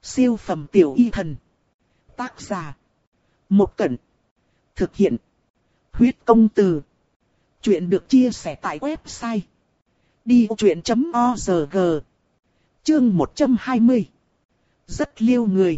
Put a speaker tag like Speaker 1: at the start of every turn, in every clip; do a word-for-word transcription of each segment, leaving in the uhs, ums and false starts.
Speaker 1: Siêu phẩm tiểu y thần. Tác giả. Một Cẩn. Thực hiện. Huyết công từ. Chuyện được chia sẻ tại website đi vô chuyện chấm org. Chương một trăm hai mươi. Rất liêu người.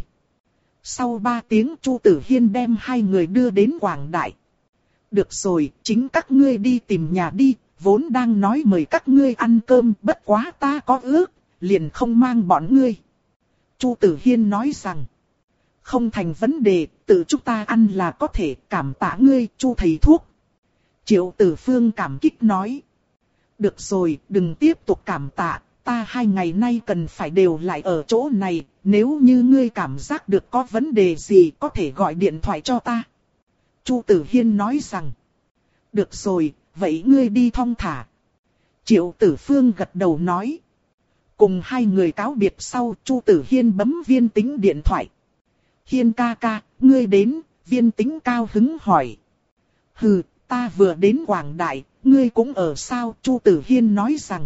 Speaker 1: Sau ba tiếng Chu Tử Hiên đem hai người đưa đến Quảng Đại. Được rồi, chính các ngươi đi tìm nhà đi, vốn đang nói mời các ngươi ăn cơm, bất quá ta có ước, liền không mang bọn ngươi. Chu Tử Hiên nói rằng, không thành vấn đề, tự chúng ta ăn là có thể, cảm tạ ngươi, Chu thầy thuốc. Triệu Tử Phương cảm kích nói, được rồi, đừng tiếp tục cảm tạ, ta hai ngày nay cần phải đều lại ở chỗ này, nếu như ngươi cảm giác được có vấn đề gì có thể gọi điện thoại cho ta. Chu Tử Hiên nói rằng, được rồi, vậy ngươi đi thong thả. Triệu Tử Phương gật đầu nói. Cùng hai người cáo biệt sau, Chu Tử Hiên bấm Viên Tĩnh điện thoại. Hiên ca ca, ngươi đến, Viên Tĩnh cao hứng hỏi. Hừ, ta vừa đến Quảng Đại, ngươi cũng ở sao? Chu Tử Hiên nói rằng.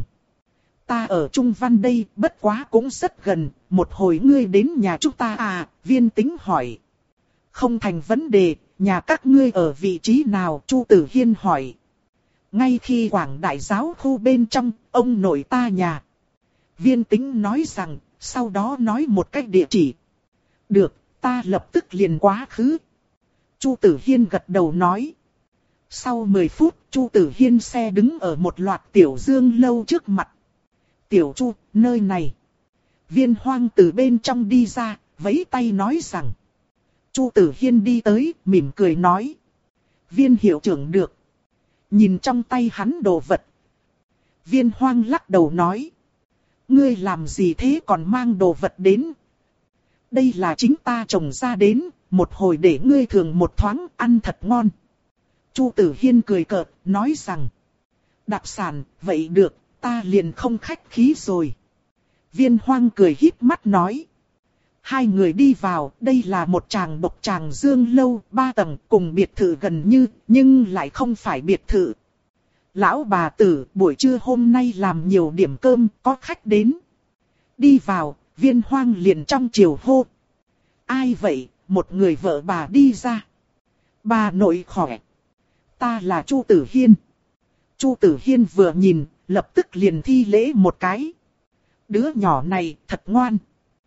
Speaker 1: Ta ở Trung Văn đây, bất quá cũng rất gần, một hồi ngươi đến nhà chúng ta à? Viên Tĩnh hỏi. Không thành vấn đề, nhà các ngươi ở vị trí nào? Chu Tử Hiên hỏi. Ngay khi Quảng Đại giáo khu bên trong, ông nội ta nhà. Viên Tĩnh nói rằng, sau đó nói một cách địa chỉ. Được, ta lập tức liền quá khứ. Chu Tử Hiên gật đầu nói. Sau mười phút, Chu Tử Hiên xe đứng ở một loạt tiểu dương lâu trước mặt. Tiểu Chu, nơi này. Viên Hoang từ bên trong đi ra, vẫy tay nói rằng. Chu Tử Hiên đi tới, mỉm cười nói. Viên hiệu trưởng được. Nhìn trong tay hắn đồ vật. Viên Hoang lắc đầu nói. Ngươi làm gì thế còn mang đồ vật đến? Đây là chính ta trồng ra đến, một hồi để ngươi thường một thoáng ăn thật ngon. Chu Tử Hiên cười cợt, nói rằng. Đặc sản, vậy được, ta liền không khách khí rồi. Viên Hoang cười híp mắt nói. Hai người đi vào, đây là một tràng bộc tràng dương lâu, ba tầng, cùng biệt thự gần như, nhưng lại không phải biệt thự. Lão bà tử, buổi trưa hôm nay làm nhiều điểm cơm, có khách đến. Đi vào, Viên Hoang liền trong chiều hô. Ai vậy? Một người vợ bà đi ra. Bà nội khỏe. Ta là Chu Tử Hiên. Chu Tử Hiên vừa nhìn, lập tức liền thi lễ một cái. Đứa nhỏ này thật ngoan.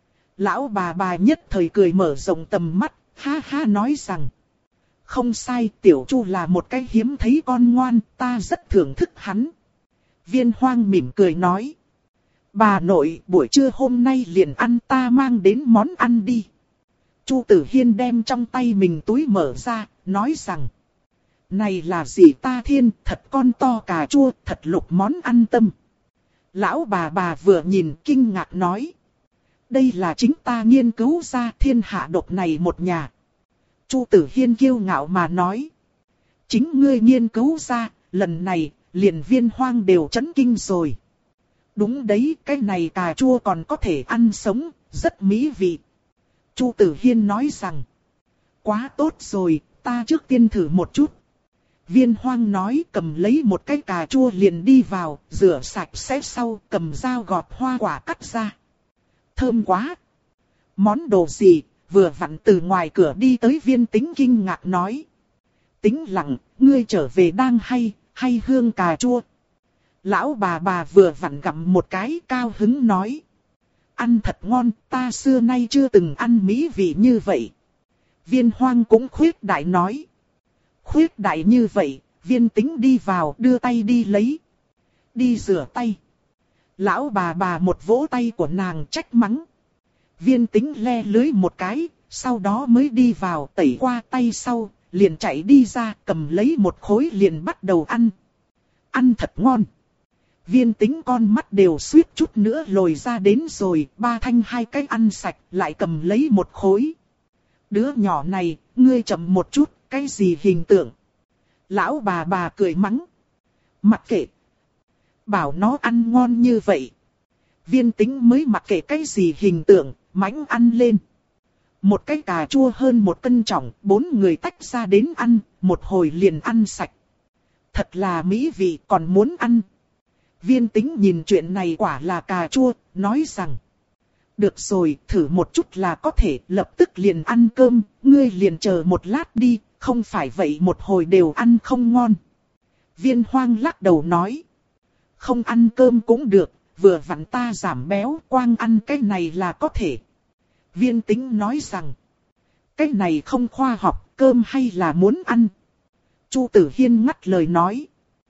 Speaker 1: Lão bà bà nhất thời cười mở rộng tầm mắt, ha ha nói rằng. Không sai, Tiểu Chu là một cái hiếm thấy con ngoan, ta rất thưởng thức hắn. Viên Hoang mỉm cười nói. Bà nội, buổi trưa hôm nay liền ăn ta mang đến món ăn đi. Chu Tử Hiên đem trong tay mình túi mở ra, nói rằng. Này là gì ta thiên, thật con to cà chua, thật lục món ăn tâm. Lão bà bà vừa nhìn kinh ngạc nói. Đây là chính ta nghiên cứu ra thiên hạ độc này một nhà. Chu Tử Hiên kiêu ngạo mà nói. Chính ngươi nghiên cứu ra, lần này, liền Viên Hoang đều chấn kinh rồi. Đúng đấy, cái này cà chua còn có thể ăn sống, rất mỹ vị. Chu Tử Hiên nói rằng. Quá tốt rồi, ta trước tiên thử một chút. Viên Hoang nói cầm lấy một cái cà chua liền đi vào, rửa sạch sẽ sau, cầm dao gọt hoa quả cắt ra. Thơm quá! Món đồ gì? Vừa vặn từ ngoài cửa đi tới Viên Tĩnh kinh ngạc nói. Tĩnh lặng, ngươi trở về đang hay, hay hương cà chua. Lão bà bà vừa vặn gặm một cái cao hứng nói. Ăn thật ngon, ta xưa nay chưa từng ăn mỹ vị như vậy. Viên Hoang cũng khuyết đại nói. Khuyết đại như vậy, Viên Tĩnh đi vào đưa tay đi lấy. Đi rửa tay. Lão bà bà một vỗ tay của nàng trách mắng. Viên Tĩnh le lưới một cái, sau đó mới đi vào tẩy qua tay sau, liền chạy đi ra cầm lấy một khối liền bắt đầu ăn. Ăn thật ngon. Viên Tĩnh con mắt đều suýt chút nữa lồi ra đến rồi, ba thanh hai cái ăn sạch lại cầm lấy một khối. Đứa nhỏ này, ngươi chậm một chút, cái gì hình tượng? Lão bà bà cười mắng. Mặc kệ. Bảo nó ăn ngon như vậy. Viên Tĩnh mới mặc kệ cái gì hình tượng, mãnh ăn lên. Một cái cà chua hơn một cân trọng, bốn người tách ra đến ăn, một hồi liền ăn sạch. Thật là mỹ vị còn muốn ăn. Viên Tĩnh nhìn chuyện này quả là cà chua, nói rằng. Được rồi, thử một chút là có thể, lập tức liền ăn cơm, ngươi liền chờ một lát đi, không phải vậy một hồi đều ăn không ngon. Viên Hoang lắc đầu nói. Không ăn cơm cũng được, vừa vặn ta giảm béo, quang ăn cái này là có thể. Viên Tĩnh nói rằng, cái này không khoa học, cơm hay là muốn ăn. Chu Tử Hiên ngắt lời nói.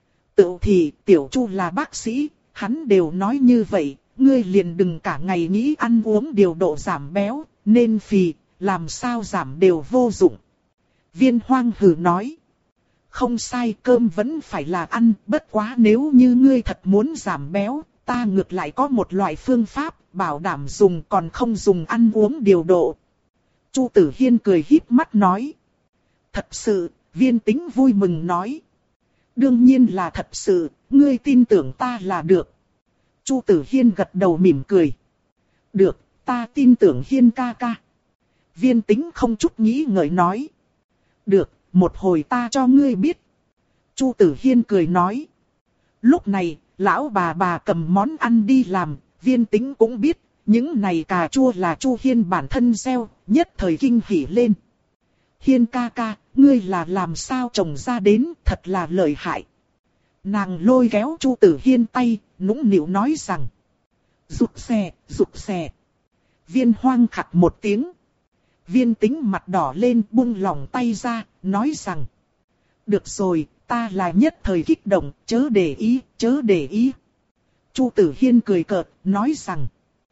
Speaker 1: Tự thì Tiểu Chu là bác sĩ, hắn đều nói như vậy, ngươi liền đừng cả ngày nghĩ ăn uống điều độ giảm béo, nên phì, làm sao giảm đều vô dụng. Viên Hoang hừ nói. Không sai, cơm vẫn phải là ăn, bất quá nếu như ngươi thật muốn giảm béo, ta ngược lại có một loại phương pháp, bảo đảm dùng còn không dùng ăn uống điều độ. Chu Tử Hiên cười híp mắt nói. Thật sự, Viên Tĩnh vui mừng nói. Đương nhiên là thật sự, ngươi tin tưởng ta là được. Chu Tử Hiên gật đầu mỉm cười. Được, ta tin tưởng Hiên ca ca. Viên Tĩnh không chút nghĩ ngợi nói. Được, một hồi ta cho ngươi biết. Chu Tử Hiên cười nói. Lúc này, lão bà bà cầm món ăn đi làm, Viên Tĩnh cũng biết, những này cà chua là Chu Hiên bản thân gieo, nhất thời kinh hỉ lên. Hiên ca ca, ngươi là làm sao trồng ra đến, thật là lợi hại. Nàng lôi kéo Chu Tử Hiên tay, nũng nịu nói rằng. Rụt xè, rụt xè. Viên Hoang khặt một tiếng. Viên Tĩnh mặt đỏ lên buông lỏng tay ra, nói rằng. Được rồi, ta là nhất thời kích động, chớ để ý, chớ để ý. Chu Tử Hiên cười cợt, nói rằng.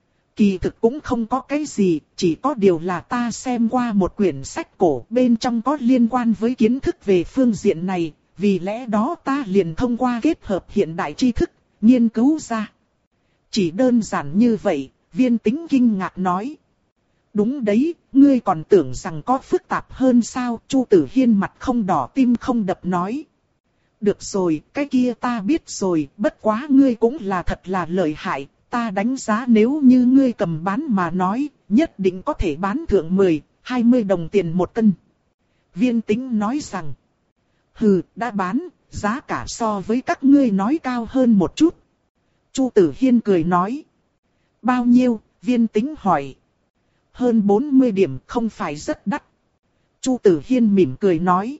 Speaker 1: Kỳ thực cũng không có cái gì, chỉ có điều là ta xem qua một quyển sách cổ, bên trong có liên quan với kiến thức về phương diện này, vì lẽ đó ta liền thông qua kết hợp hiện đại tri thức, nghiên cứu ra. Chỉ đơn giản như vậy, Viên Tĩnh kinh ngạc nói. Đúng đấy, ngươi còn tưởng rằng có phức tạp hơn sao, Chu Tử Hiên mặt không đỏ tim không đập nói. Được rồi, cái kia ta biết rồi, bất quá ngươi cũng là thật là lợi hại, ta đánh giá nếu như ngươi cầm bán mà nói, nhất định có thể bán thượng mười, hai mươi đồng tiền một cân. Viên Tĩnh nói rằng, hừ, đã bán, giá cả so với các ngươi nói cao hơn một chút. Chu Tử Hiên cười nói, bao nhiêu, Viên Tĩnh hỏi. Hơn bốn mươi điểm không phải rất đắt. Chu Tử Hiên mỉm cười nói.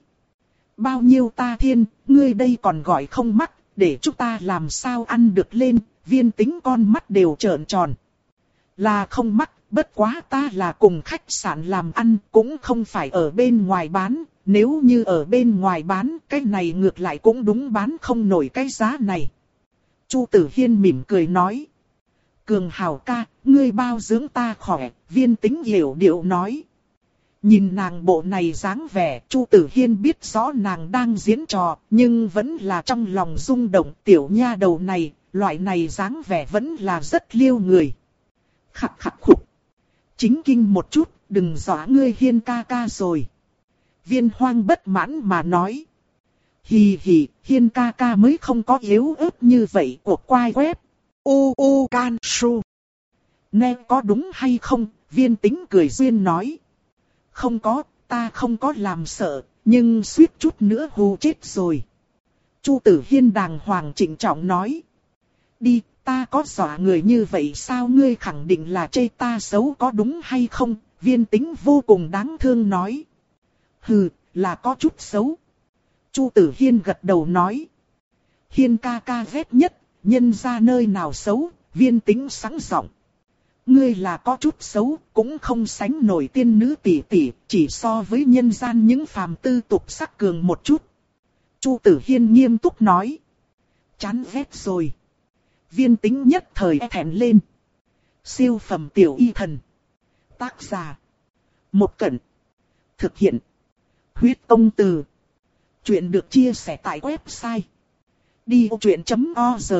Speaker 1: Bao nhiêu ta thiên, ngươi đây còn gọi không mắc, để chúng ta làm sao ăn được lên, Viên Tĩnh con mắt đều trợn tròn. Là không mắc, bất quá ta là cùng khách sạn làm ăn, cũng không phải ở bên ngoài bán, nếu như ở bên ngoài bán, cái này ngược lại cũng đúng bán không nổi cái giá này. Chu Tử Hiên mỉm cười nói. Cường Hào ca, ngươi bao dưỡng ta khỏe, Viên Tĩnh hiểu điệu nói. Nhìn nàng bộ này dáng vẻ, Chu Tử Hiên biết rõ nàng đang diễn trò, nhưng vẫn là trong lòng rung động, tiểu nha đầu này, loại này dáng vẻ vẫn là rất liêu người. Khặt khặt khục. Chính kinh một chút, đừng dọa ngươi Hiên ca ca rồi. Viên Hoang bất mãn mà nói. Hì hì, Hiên ca ca mới không có yếu ớt như vậy của quai web. U U Can Su. Nghe có đúng hay không? Viên Tĩnh cười duyên nói. Không có, ta không có làm sợ, nhưng suýt chút nữa hù chết rồi. Chu Tử Hiên đàng hoàng trịnh trọng nói. Đi, ta có dọa người như vậy sao ngươi khẳng định là chê ta xấu có đúng hay không? Viên Tĩnh vô cùng đáng thương nói. Hừ, là có chút xấu. Chu Tử Hiên gật đầu nói. Hiên ca ca ghét nhất. Nhân ra nơi nào xấu, Viên Tĩnh sáng giọng. Ngươi là có chút xấu, cũng không sánh nổi tiên nữ tỷ tỷ, chỉ so với nhân gian những phàm tư tục sắc cường một chút. Chu Tử Hiên nghiêm túc nói. Chán ghét rồi. Viên Tĩnh nhất thời e thẹn lên. Siêu phẩm tiểu y thần. Tác giả. Một Cẩn. Thực hiện. Huyết Tông Từ. Chuyện được chia sẻ tại website đi vô chuyện chấm org.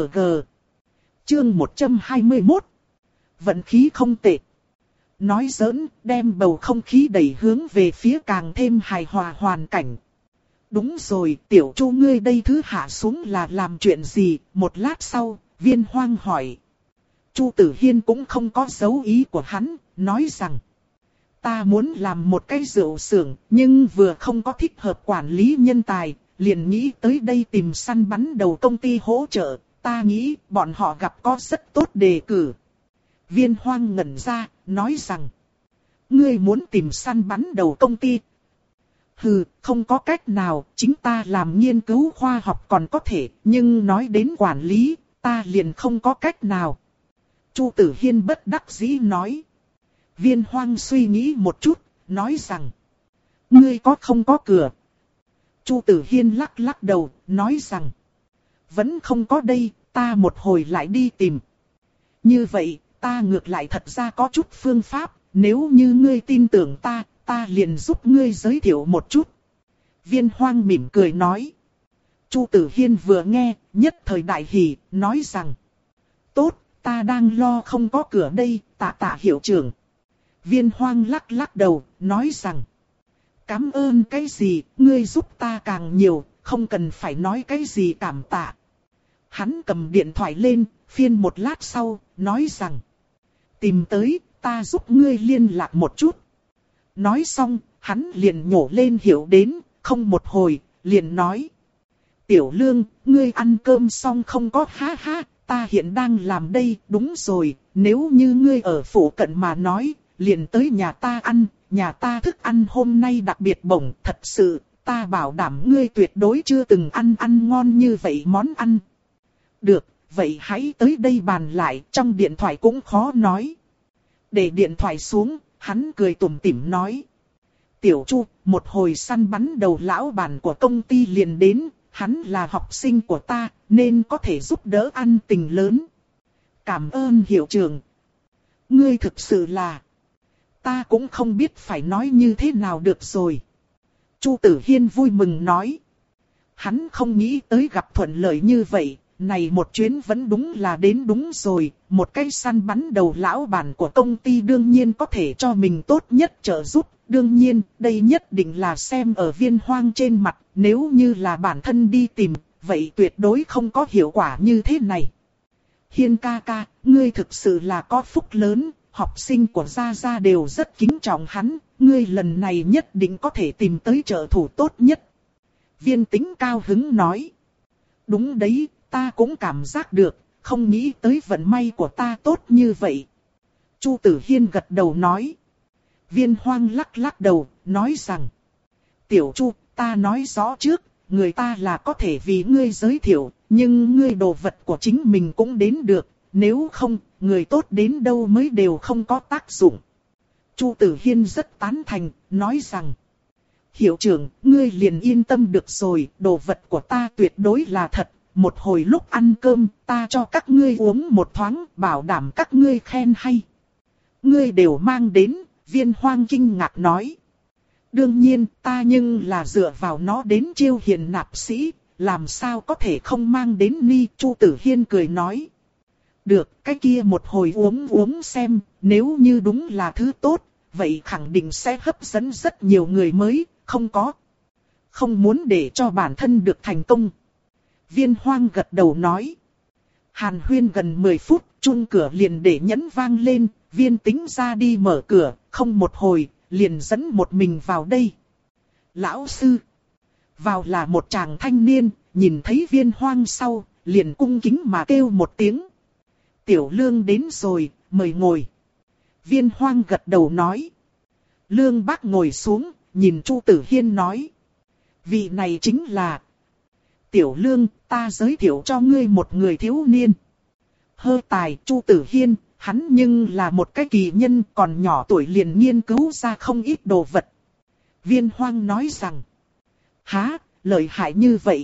Speaker 1: Chương một trăm hai mươi mốt. Vận khí không tệ. Nói giỡn, đem bầu không khí đẩy hướng về phía càng thêm hài hòa hoàn cảnh. Đúng rồi, Tiểu Chu ngươi đây thứ hạ xuống là làm chuyện gì? Một lát sau, Viên Hoang hỏi. Chu Tử Hiên cũng không có dấu ý của hắn, nói rằng. Ta muốn làm một cái rượu xưởng, nhưng vừa không có thích hợp quản lý nhân tài. Liền nghĩ tới đây tìm săn bắn đầu công ty hỗ trợ, ta nghĩ bọn họ gặp có rất tốt đề cử. Viên Hoang ngẩn ra, nói rằng. Ngươi muốn tìm săn bắn đầu công ty. Hừ, không có cách nào, chính ta làm nghiên cứu khoa học còn có thể, nhưng nói đến quản lý, ta liền không có cách nào. Chu Tử Hiên bất đắc dĩ nói. Viên Hoang suy nghĩ một chút, nói rằng. Ngươi có không có cửa? Chu Tử Hiên lắc lắc đầu, nói rằng. Vẫn không có đây, ta một hồi lại đi tìm. Như vậy, ta ngược lại thật ra có chút phương pháp, nếu như ngươi tin tưởng ta, ta liền giúp ngươi giới thiệu một chút. Viên Hoang mỉm cười nói. Chu Tử Hiên vừa nghe, nhất thời đại hỉ, nói rằng. Tốt, ta đang lo không có cửa đây, tạ tạ hiệu trưởng. Viên Hoang lắc lắc đầu, nói rằng. Cảm ơn cái gì, ngươi giúp ta càng nhiều, không cần phải nói cái gì cảm tạ. Hắn cầm điện thoại lên, phiên một lát sau, nói rằng. Tìm tới, ta giúp ngươi liên lạc một chút. Nói xong, hắn liền nhổ lên hiệu đến, không một hồi, liền nói. Tiểu Lương, ngươi ăn cơm xong không có ha ha, ta hiện đang làm đây, đúng rồi, nếu như ngươi ở phủ cận mà nói, liền tới nhà ta ăn, nhà ta thức ăn hôm nay đặc biệt bổng, thật sự, ta bảo đảm ngươi tuyệt đối chưa từng ăn ăn ngon như vậy món ăn. Được, vậy hãy tới đây bàn lại, trong điện thoại cũng khó nói. Để điện thoại xuống, hắn cười tủm tỉm nói. Tiểu Chu, một hồi săn bắn đầu lão bản của công ty liền đến, hắn là học sinh của ta, nên có thể giúp đỡ ăn tình lớn. Cảm ơn hiệu trưởng. Ngươi thực sự là... Ta cũng không biết phải nói như thế nào được rồi. Chu Tử Hiên vui mừng nói. Hắn không nghĩ tới gặp thuận lợi như vậy, này một chuyến vẫn đúng là đến đúng rồi, một cái săn bắn đầu lão bản của công ty đương nhiên có thể cho mình tốt nhất trợ giúp. Đương nhiên, đây nhất định là xem ở Viên Hoang trên mặt, nếu như là bản thân đi tìm, vậy tuyệt đối không có hiệu quả như thế này. Hiên ca ca, ngươi thực sự là có phúc lớn, học sinh của Gia Gia đều rất kính trọng hắn, ngươi lần này nhất định có thể tìm tới trợ thủ tốt nhất. Viên Tĩnh cao hứng nói. Đúng đấy, ta cũng cảm giác được, không nghĩ tới vận may của ta tốt như vậy. Chu Tử Hiên gật đầu nói. Viên Hoang lắc lắc đầu, nói rằng. Tiểu Chu, ta nói rõ trước, người ta là có thể vì ngươi giới thiệu, nhưng ngươi đồ vật của chính mình cũng đến được, nếu không, người tốt đến đâu mới đều không có tác dụng. Chu Tử Hiên rất tán thành, nói rằng. Hiệu trưởng, ngươi liền yên tâm được rồi, đồ vật của ta tuyệt đối là thật. Một hồi lúc ăn cơm, ta cho các ngươi uống một thoáng, bảo đảm các ngươi khen hay. Ngươi đều mang đến, Viên Hoang kinh ngạc nói. Đương nhiên, ta nhưng là dựa vào nó đến chiêu hiền nạp sĩ, làm sao có thể không mang đến ni, Chu Tử Hiên cười nói. Được, cái kia một hồi uống uống xem, nếu như đúng là thứ tốt, vậy khẳng định sẽ hấp dẫn rất nhiều người mới, không có. Không muốn để cho bản thân được thành công. Viên Hoang gật đầu nói. Hàn huyên gần mười phút, chuông cửa liền để nhấn vang lên, Viên Tĩnh ra đi mở cửa, không một hồi, liền dẫn một mình vào đây. Lão sư. Vào là một chàng thanh niên, nhìn thấy Viên Hoang sau, liền cung kính mà kêu một tiếng. Tiểu Lương đến rồi, mời ngồi. Viên Hoang gật đầu nói. Lương bác ngồi xuống, nhìn Chu Tử Hiên nói. Vị này chính là... Tiểu Lương, ta giới thiệu cho ngươi một người thiếu niên. Hơ tài, Chu Tử Hiên, hắn nhưng là một cái kỳ nhân, còn nhỏ tuổi liền nghiên cứu ra không ít đồ vật. Viên Hoang nói rằng. Há, lợi hại như vậy.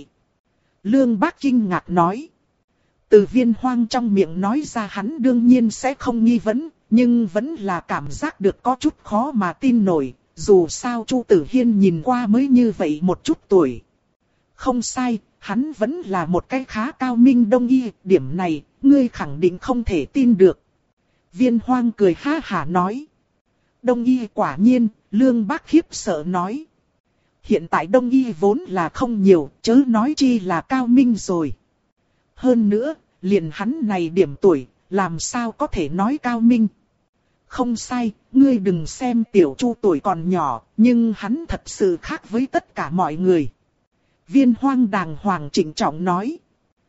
Speaker 1: Lương bác kinh ngạc nói. Từ Viên Hoang trong miệng nói ra hắn đương nhiên sẽ không nghi vấn, nhưng vẫn là cảm giác được có chút khó mà tin nổi, dù sao Chu Tử Hiên nhìn qua mới như vậy một chút tuổi. Không sai, hắn vẫn là một cái khá cao minh đông y, điểm này, ngươi khẳng định không thể tin được. Viên Hoang cười ha hả nói. Đông y quả nhiên, Lương bác khiếp sợ nói. Hiện tại đông y vốn là không nhiều, chớ nói chi là cao minh rồi. Hơn nữa, liền hắn này điểm tuổi, làm sao có thể nói cao minh. Không sai, ngươi đừng xem Tiểu Chu tuổi còn nhỏ, nhưng hắn thật sự khác với tất cả mọi người. Viên Hoang đàng hoàng trịnh trọng nói.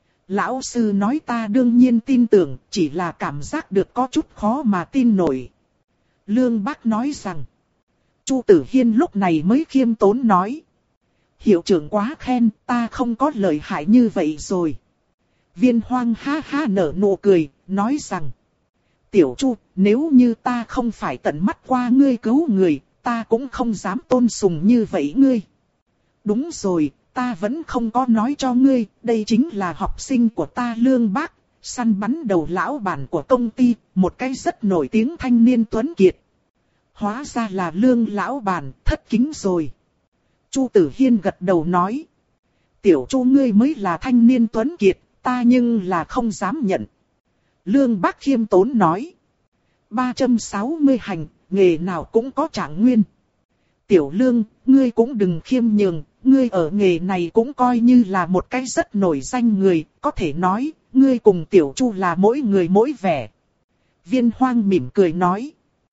Speaker 1: Lão sư nói ta đương nhiên tin tưởng, chỉ là cảm giác được có chút khó mà tin nổi. Lương Bác nói rằng. Chu Tử Hiên lúc này mới khiêm tốn nói. Hiệu trưởng quá khen, ta không có lợi hại như vậy rồi. Viên Hoang ha ha nở nụ cười, nói rằng. Tiểu Chu, nếu như ta không phải tận mắt qua ngươi cứu người, ta cũng không dám tôn sùng như vậy ngươi. Đúng rồi, ta vẫn không có nói cho ngươi, đây chính là học sinh của ta Lương Bác, săn bắn đầu lão bản của công ty, một cái rất nổi tiếng thanh niên tuấn kiệt. Hóa ra là Lương lão bản, thất kính rồi. Chu Tử Hiên gật đầu nói. Tiểu Chu ngươi mới là thanh niên tuấn kiệt, ta nhưng là không dám nhận. Lương Bác khiêm tốn nói. ba trăm sáu mươi hành, nghề nào cũng có trạng nguyên. Tiểu Lương, ngươi cũng đừng khiêm nhường, ngươi ở nghề này cũng coi như là một cái rất nổi danh người, có thể nói, ngươi cùng Tiểu Chu là mỗi người mỗi vẻ. Viên Hoang mỉm cười nói.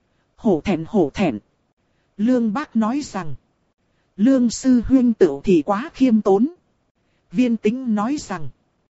Speaker 1: Hổ thẹn hổ thẹn. Lương Bác nói rằng. Lương sư huynh tựu thì quá khiêm tốn. Viên Tĩnh nói rằng.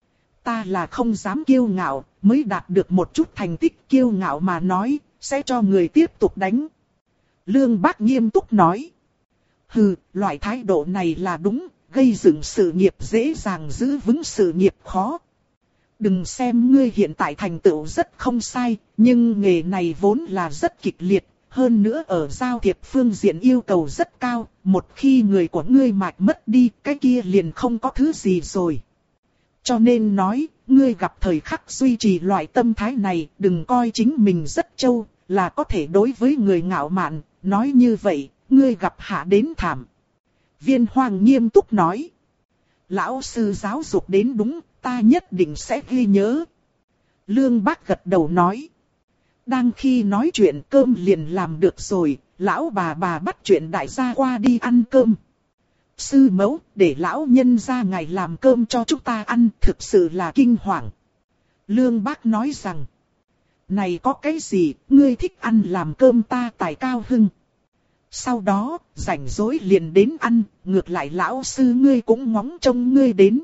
Speaker 1: Ta là không dám kiêu ngạo, mới đạt được một chút thành tích kiêu ngạo mà nói, sẽ cho người tiếp tục đánh. Lương Bác nghiêm túc nói. Hừ, loại thái độ này là đúng, gây dựng sự nghiệp dễ dàng giữ vững sự nghiệp khó. Đừng xem ngươi hiện tại thành tựu rất không sai, nhưng nghề này vốn là rất kịch liệt, hơn nữa ở giao thiệp phương diện yêu cầu rất cao, một khi người của ngươi mạch mất đi, cái kia liền không có thứ gì rồi. Cho nên nói, ngươi gặp thời khắc duy trì loại tâm thái này, đừng coi chính mình rất trâu, là có thể đối với người ngạo mạn, nói như vậy, ngươi gặp hạ đến thảm. Viên Hoang nghiêm túc nói. Lão sư giáo dục đến đúng, ta nhất định sẽ ghi nhớ. Lương Bác gật đầu nói. Đang khi nói chuyện cơm liền làm được rồi, lão bà bà bắt chuyện đại gia qua đi ăn cơm. Sư mẫu, để lão nhân ra ngài làm cơm cho chúng ta ăn, thực sự là kinh hoàng. Lương Bác nói rằng. Này có cái gì, ngươi thích ăn làm cơm ta tài cao hưng. Sau đó, rảnh rỗi liền đến ăn, ngược lại lão sư ngươi cũng ngóng trông ngươi đến.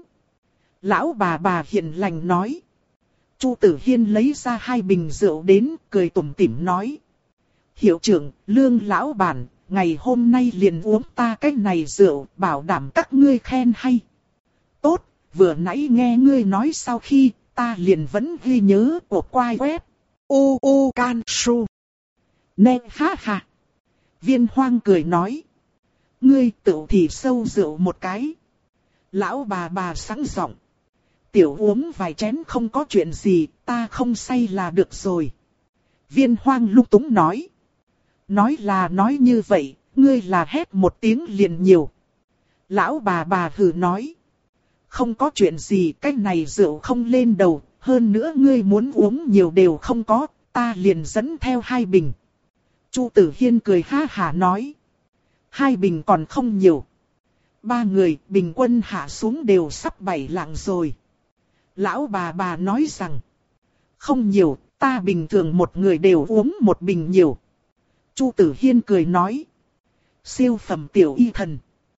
Speaker 1: Lão bà bà hiền lành nói. Chu Tử Hiên lấy ra hai bình rượu đến, cười tủm tỉm nói. Hiệu trưởng, Lương lão bản, ngày hôm nay liền uống ta cái này rượu, bảo đảm các ngươi khen hay. Tốt, vừa nãy nghe ngươi nói sau khi, ta liền vẫn ghi nhớ của quai web. U U Can Su. Nè ha ha. Viên Hoang cười nói. Ngươi tự thì sâu rượu một cái. Lão bà bà sẵn giọng. Tiểu uống vài chén không có chuyện gì, ta không say là được rồi. Viên Hoang lung túng nói. Nói là nói như vậy, ngươi là hét một tiếng liền nhiều. Lão bà bà hừ nói. Không có chuyện gì, cái này rượu không lên đầu, hơn nữa ngươi muốn uống nhiều đều không có, ta liền dẫn theo hai bình. Chu Tử Hiên cười ha hả nói. Hai bình còn không nhiều. Ba người bình quân hạ xuống đều sắp bảy lạng rồi. Lão bà bà nói rằng. Không nhiều, ta bình thường một người đều uống một bình nhiều. Chu Tử Hiên cười nói. Siêu phẩm tiểu y thần.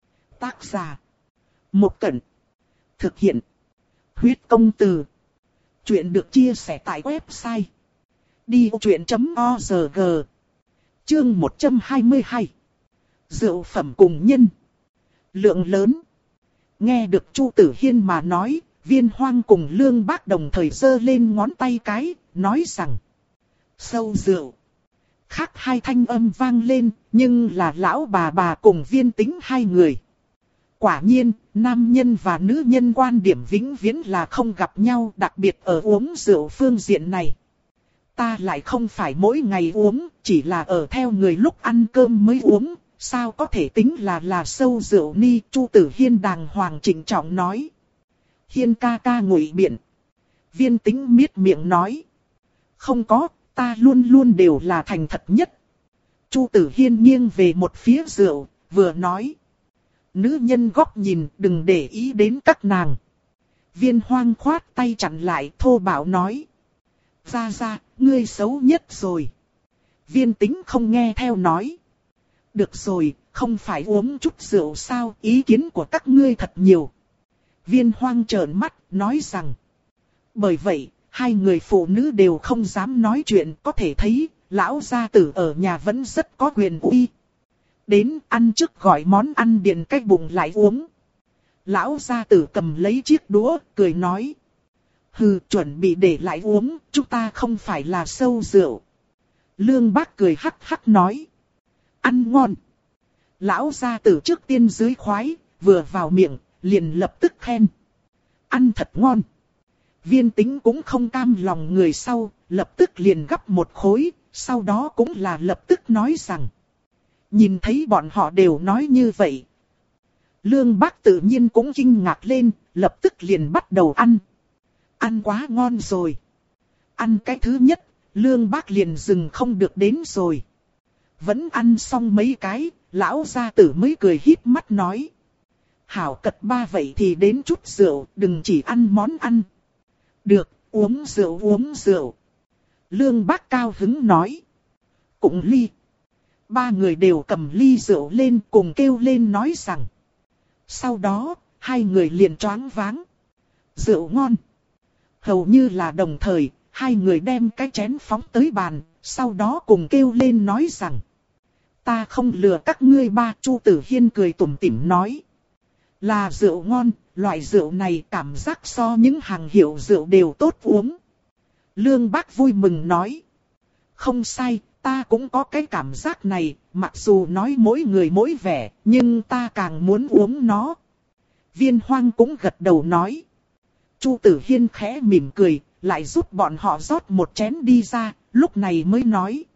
Speaker 1: Tác giả. Một Cẩn. Thực hiện. Huyết công từ. Chuyện được chia sẻ tại website. đi ô chuyện chấm o rờ gi. Chương một trăm hai mươi hai. Rượu phẩm cùng nhân. Lượng lớn. Nghe được Chu Tử Hiên mà nói, Viên Hoang cùng Lương Bác đồng thời giơ lên ngón tay cái, nói rằng. Sâu rượu. Khác hai thanh âm vang lên, nhưng là lão bà bà cùng Viên Tĩnh hai người. Quả nhiên, nam nhân và nữ nhân quan điểm vĩnh viễn là không gặp nhau, đặc biệt ở uống rượu phương diện này. Ta lại không phải mỗi ngày uống, chỉ là ở theo người lúc ăn cơm mới uống, sao có thể tính là là sâu rượu ni. Chu Tử Hiên đàng hoàng trịnh trọng nói. Hiên ca ca ngụy biện. Viên Tĩnh miết miệng nói. Không có, ta luôn luôn đều là thành thật nhất. Chu Tử Hiên nghiêng về một phía rượu, vừa nói. Nữ nhân góc nhìn, đừng để ý đến các nàng. Viên Hoang khoát tay chặn lại, thô bạo nói. Ra ra, ngươi xấu nhất rồi. Viên Tĩnh không nghe theo nói. Được rồi, không phải uống chút rượu sao, ý kiến của các ngươi thật nhiều. Viên Hoang trợn mắt, nói rằng. Bởi vậy, hai người phụ nữ đều không dám nói chuyện, có thể thấy lão gia tử ở nhà vẫn rất có quyền uy. Đến ăn trước gọi món ăn điền cái bụng lại uống. Lão gia tử cầm lấy chiếc đũa, cười nói. Hừ, chuẩn bị để lại uống, chúng ta không phải là sâu rượu. Lương Bác cười hắc hắc nói. Ăn ngon. Lão gia tử trước tiên dưới khoái, vừa vào miệng, liền lập tức khen. Ăn thật ngon. Viên Tĩnh cũng không cam lòng người sau, lập tức liền gắp một khối, sau đó cũng là lập tức nói rằng. Nhìn thấy bọn họ đều nói như vậy. Lương Bác tự nhiên cũng kinh ngạc lên, lập tức liền bắt đầu ăn. Ăn quá ngon rồi. Ăn cái thứ nhất, Lương Bác liền dừng không được đến rồi. Vẫn ăn xong mấy cái, lão gia tử mới cười híp mắt nói. Hảo cật ba vậy thì đến chút rượu, đừng chỉ ăn món ăn. Được, uống rượu uống rượu. Lương Bác cao hứng nói. Cũng ly. Ba người đều cầm ly rượu lên cùng kêu lên nói rằng. Sau đó, hai người liền choáng váng. Rượu ngon. Hầu như là đồng thời, hai người đem cái chén phóng tới bàn, sau đó cùng kêu lên nói rằng. Ta không lừa các ngươi ba. Chu Tử Hiên cười tủm tỉm nói. Là rượu ngon, loại rượu này cảm giác so những hàng hiệu rượu đều tốt uống. Lương Bác vui mừng nói. Không sai, ta cũng có cái cảm giác này, mặc dù nói mỗi người mỗi vẻ, nhưng ta càng muốn uống nó. Viên Hoang cũng gật đầu nói. Chu Tử Hiên khẽ mỉm cười, lại giúp bọn họ rót một chén đi ra, lúc này mới nói.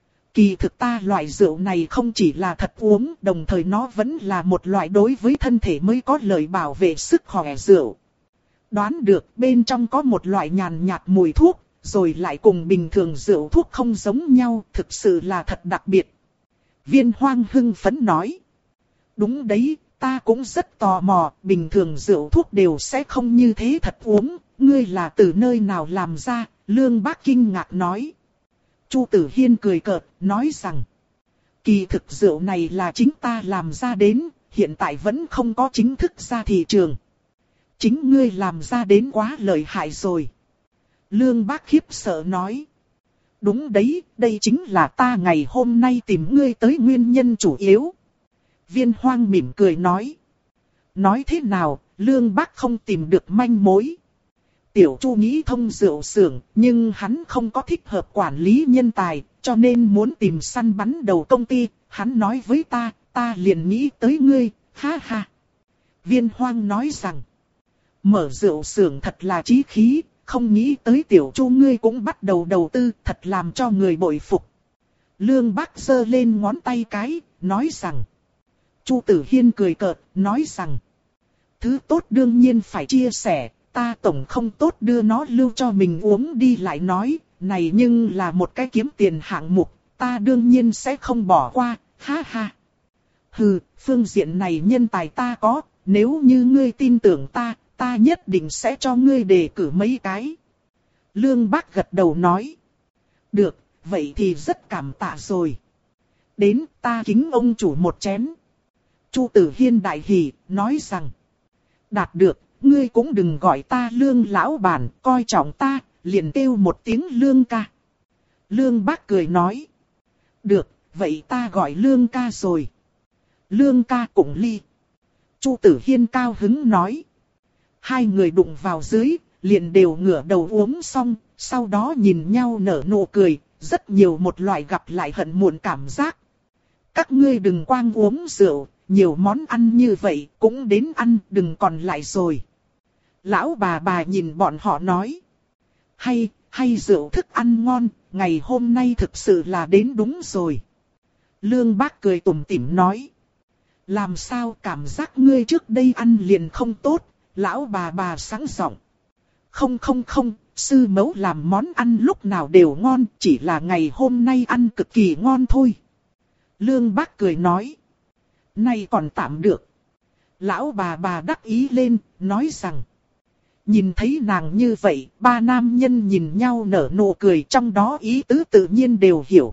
Speaker 1: Kỳ thực ta loại rượu này không chỉ là thật uống, đồng thời nó vẫn là một loại đối với thân thể mới có lợi bảo vệ sức khỏe rượu. Đoán được bên trong có một loại nhàn nhạt mùi thuốc, rồi lại cùng bình thường rượu thuốc không giống nhau, thực sự là thật đặc biệt. Viên Hoang hưng phấn nói. Đúng đấy, ta cũng rất tò mò, bình thường rượu thuốc đều sẽ không như thế thật uống, ngươi là từ nơi nào làm ra? Lương Bác kinh ngạc nói. Chu Tử Hiên cười cợt, nói rằng. Kỳ thực rượu này là chính ta làm ra đến, hiện tại vẫn không có chính thức ra thị trường. Chính ngươi làm ra đến quá lợi hại rồi. Lương Bác khiếp sợ nói. Đúng đấy, đây chính là ta ngày hôm nay tìm ngươi tới nguyên nhân chủ yếu. Viên Hoang mỉm cười nói. Nói thế nào, Lương Bác không tìm được manh mối. Tiểu Chu nghĩ thông rượu xưởng, nhưng hắn không có thích hợp quản lý nhân tài, cho nên muốn tìm săn bắn đầu công ty. Hắn nói với ta, ta liền nghĩ tới ngươi, ha ha. Viên Hoang nói rằng, mở rượu xưởng thật là chí khí, không nghĩ tới Tiểu Chu ngươi cũng bắt đầu đầu tư, thật làm cho người bội phục. Lương Bác giơ lên ngón tay cái, nói rằng. Chu Tử Hiên cười cợt, nói rằng, thứ tốt đương nhiên phải chia sẻ. Ta tổng không tốt đưa nó lưu cho mình uống đi lại nói, này nhưng là một cái kiếm tiền hạng mục, ta đương nhiên sẽ không bỏ qua, ha ha. Hừ, phương diện này nhân tài ta có, nếu như ngươi tin tưởng ta, ta nhất định sẽ cho ngươi đề cử mấy cái. Lương Bác gật đầu nói. Được, vậy thì rất cảm tạ rồi. Đến ta kính ông chủ một chén. Chu Tử Hiên đại hỉ, nói rằng. Đạt được. Ngươi cũng đừng gọi ta Lương lão bản, coi trọng ta, liền kêu một tiếng Lương ca. Lương Bác cười nói. Được, vậy ta gọi Lương ca rồi. Lương ca cũng ly. Chu Tử Hiên cao hứng nói. Hai người đụng vào dưới, liền đều ngửa đầu uống xong, sau đó nhìn nhau nở nụ cười, rất nhiều một loại gặp lại hận muộn cảm giác. Các ngươi đừng quang uống rượu. Nhiều món ăn như vậy cũng đến ăn, đừng còn lại rồi. Lão bà bà nhìn bọn họ nói. Hay, hay rượu thức ăn ngon, ngày hôm nay thực sự là đến đúng rồi. Lương Bác cười tủm tỉm nói. Làm sao cảm giác ngươi trước đây ăn liền không tốt, lão bà bà sáng giọng. Không không không, sư mẫu làm món ăn lúc nào đều ngon, chỉ là ngày hôm nay ăn cực kỳ ngon thôi. Lương Bác cười nói. Nay còn tạm được. Lão bà bà đắc ý lên, nói rằng. Nhìn thấy nàng như vậy, ba nam nhân nhìn nhau nở nụ cười, trong đó ý tứ tự nhiên đều hiểu.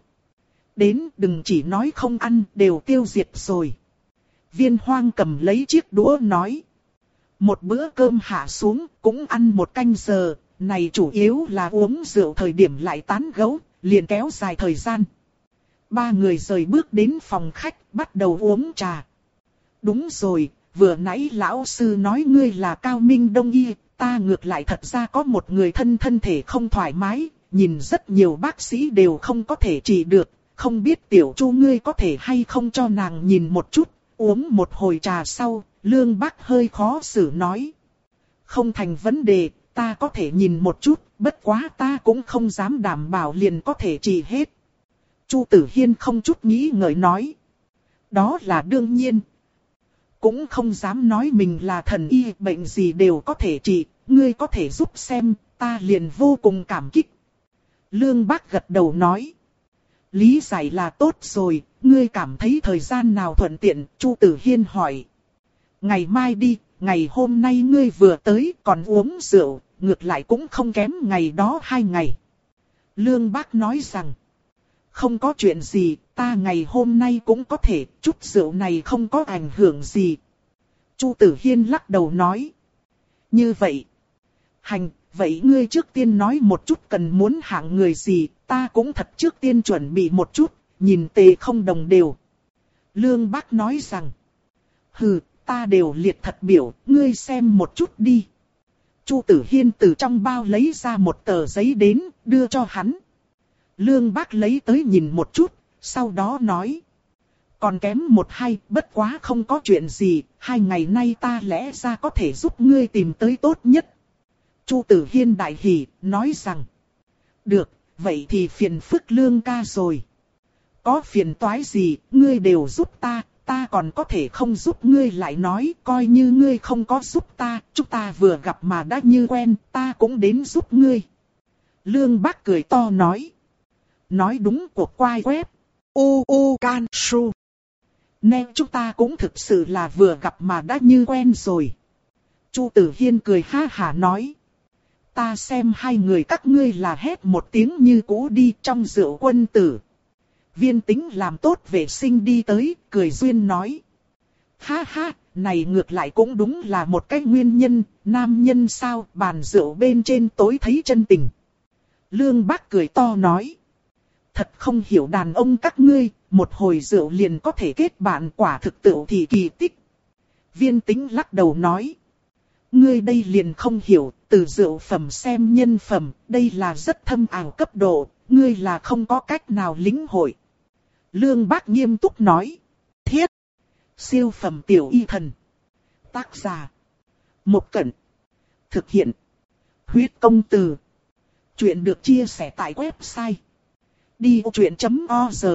Speaker 1: Đến đừng chỉ nói không ăn, đều tiêu diệt rồi. Viên Hoang cầm lấy chiếc đũa nói. Một bữa cơm hạ xuống, cũng ăn một canh giờ, này chủ yếu là uống rượu thời điểm lại tán gẫu, liền kéo dài thời gian. Ba người rời bước đến phòng khách, bắt đầu uống trà. Đúng rồi, vừa nãy lão sư nói ngươi là Cao Minh Đông y, ta ngược lại thật ra có một người thân thân thể không thoải mái, nhìn rất nhiều bác sĩ đều không có thể trị được, không biết tiểu Chu ngươi có thể hay không cho nàng nhìn một chút. Uống một hồi trà sau, Lương Bác hơi khó xử nói. Không thành vấn đề, ta có thể nhìn một chút, bất quá ta cũng không dám đảm bảo liền có thể trị hết. Chu Tử Hiên không chút nghĩ ngợi nói. Đó là đương nhiên. Cũng không dám nói mình là thần y, bệnh gì đều có thể trị, ngươi có thể giúp xem, ta liền vô cùng cảm kích. Lương Bác gật đầu nói. Lý giải là tốt rồi, ngươi cảm thấy thời gian nào thuận tiện, Chu Tử Hiên hỏi. Ngày mai đi, ngày hôm nay ngươi vừa tới còn uống rượu, ngược lại cũng không kém ngày đó hai ngày. Lương Bác nói rằng, không có chuyện gì, ta ngày hôm nay cũng có thể, chút rượu này không có ảnh hưởng gì. Chu Tử Hiên lắc đầu nói, như vậy. Hành, vậy ngươi trước tiên nói một chút cần muốn hạng người gì, ta cũng thật trước tiên chuẩn bị một chút, nhìn tề không đồng đều. Lương Bác nói rằng, hừ, ta đều liệt thật biểu, ngươi xem một chút đi. Chu Tử Hiên từ trong bao lấy ra một tờ giấy đến, đưa cho hắn. Lương Bác lấy tới nhìn một chút, sau đó nói. Còn kém một hai, bất quá không có chuyện gì, hai ngày nay ta lẽ ra có thể giúp ngươi tìm tới tốt nhất. Chu Tử Hiên đại hỉ, nói rằng. Được, vậy thì phiền phức Lương ca rồi. Có phiền toái gì, ngươi đều giúp ta, ta còn có thể không giúp ngươi lại nói, coi như ngươi không có giúp ta, chúng ta vừa gặp mà đã như quen, ta cũng đến giúp ngươi. Lương Bác cười to nói. Nói đúng cuộc quay web. U U Can Su. Nên chúng ta cũng thực sự là vừa gặp mà đã như quen rồi. Chu Tử Hiên cười ha hả nói. Ta xem hai người các ngươi là hét một tiếng như cũ đi trong rượu quân tử. Viên Tĩnh làm tốt vệ sinh đi tới, cười duyên nói. Ha ha, này ngược lại cũng đúng là một cái nguyên nhân, nam nhân sao, bàn rượu bên trên tối thấy chân tình. Lương Bác cười to nói. Thật không hiểu đàn ông các ngươi, một hồi rượu liền có thể kết bạn, quả thực tựu thì kỳ tích. Viên Tĩnh lắc đầu nói. Ngươi đây liền không hiểu, từ rượu phẩm xem nhân phẩm, đây là rất thâm ảo cấp độ, ngươi là không có cách nào lĩnh hội. Lương Bác nghiêm túc nói. Thiết. Siêu phẩm tiểu y thần. Tác giả. Một Cẩn. Thực hiện. Huyết công từ. Chuyện được chia sẻ tại website. đi truyện chấm org.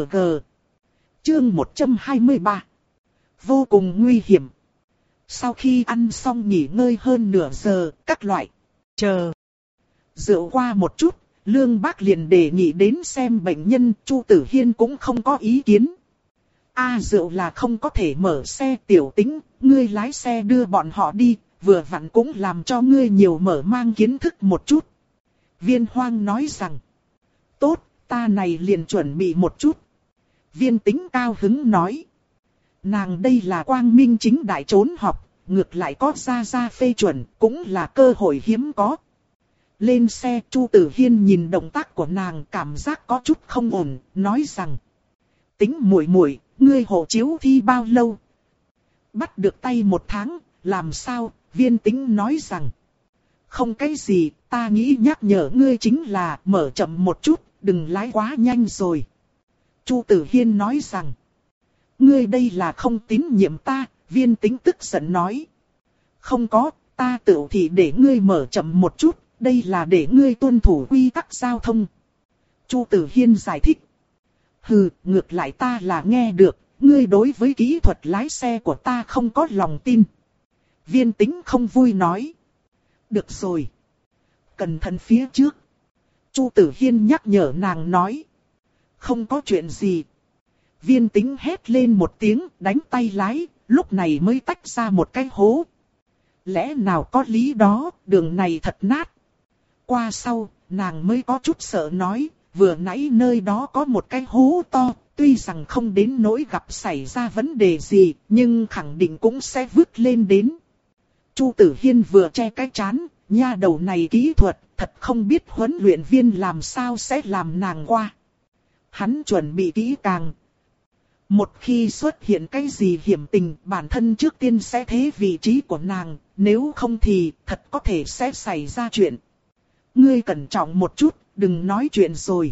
Speaker 1: Chương một trăm hai mươi ba. Vô cùng nguy hiểm. Sau khi ăn xong nghỉ ngơi hơn nửa giờ, các loại. Chờ. Rượu qua một chút. Lương Bác liền đề nghị đến xem bệnh nhân, Chu Tử Hiên cũng không có ý kiến. A à, rượu là không có thể mở xe, Tiểu Tĩnh, ngươi lái xe đưa bọn họ đi, vừa vặn cũng làm cho ngươi nhiều mở mang kiến thức một chút. Viên Hoang nói rằng, tốt, ta này liền chuẩn bị một chút. Viên Tĩnh cao hứng nói, nàng đây là quang minh chính đại trốn học, ngược lại có ra ra phê chuẩn, cũng là cơ hội hiếm có. Lên xe, Chu Tử Hiên nhìn động tác của nàng cảm giác có chút không ổn, nói rằng. Tính muội muội, ngươi hộ chiếu thi bao lâu? Bắt được tay một tháng, làm sao? Viên Tĩnh nói rằng. Không cái gì, ta nghĩ nhắc nhở ngươi chính là mở chậm một chút, đừng lái quá nhanh rồi. Chu Tử Hiên nói rằng. Ngươi đây là không tín nhiệm ta, Viên Tĩnh tức giận nói. Không có, ta tự thì để ngươi mở chậm một chút. Đây là để ngươi tuân thủ quy tắc giao thông. Chu Tử Hiên giải thích. Hừ, ngược lại ta là nghe được, ngươi đối với kỹ thuật lái xe của ta không có lòng tin. Viên Tĩnh không vui nói. Được rồi. Cẩn thận phía trước. Chu Tử Hiên nhắc nhở nàng nói. Không có chuyện gì. Viên Tĩnh hét lên một tiếng, đánh tay lái, lúc này mới tách ra một cái hố. Lẽ nào có lý đó, đường này thật nát. Qua sau, nàng mới có chút sợ nói, vừa nãy nơi đó có một cái hố to, tuy rằng không đến nỗi gặp xảy ra vấn đề gì, nhưng khẳng định cũng sẽ vứt lên đến. Chu Tử Hiên vừa che cái trán, nha đầu này kỹ thuật, thật không biết huấn luyện viên làm sao sẽ làm nàng qua. hắn chuẩn bị kỹ càng. Một khi xuất hiện cái gì hiểm tình, bản thân trước tiên sẽ thế vị trí của nàng, nếu không thì thật có thể sẽ xảy ra chuyện. Ngươi cẩn trọng một chút, đừng nói chuyện rồi.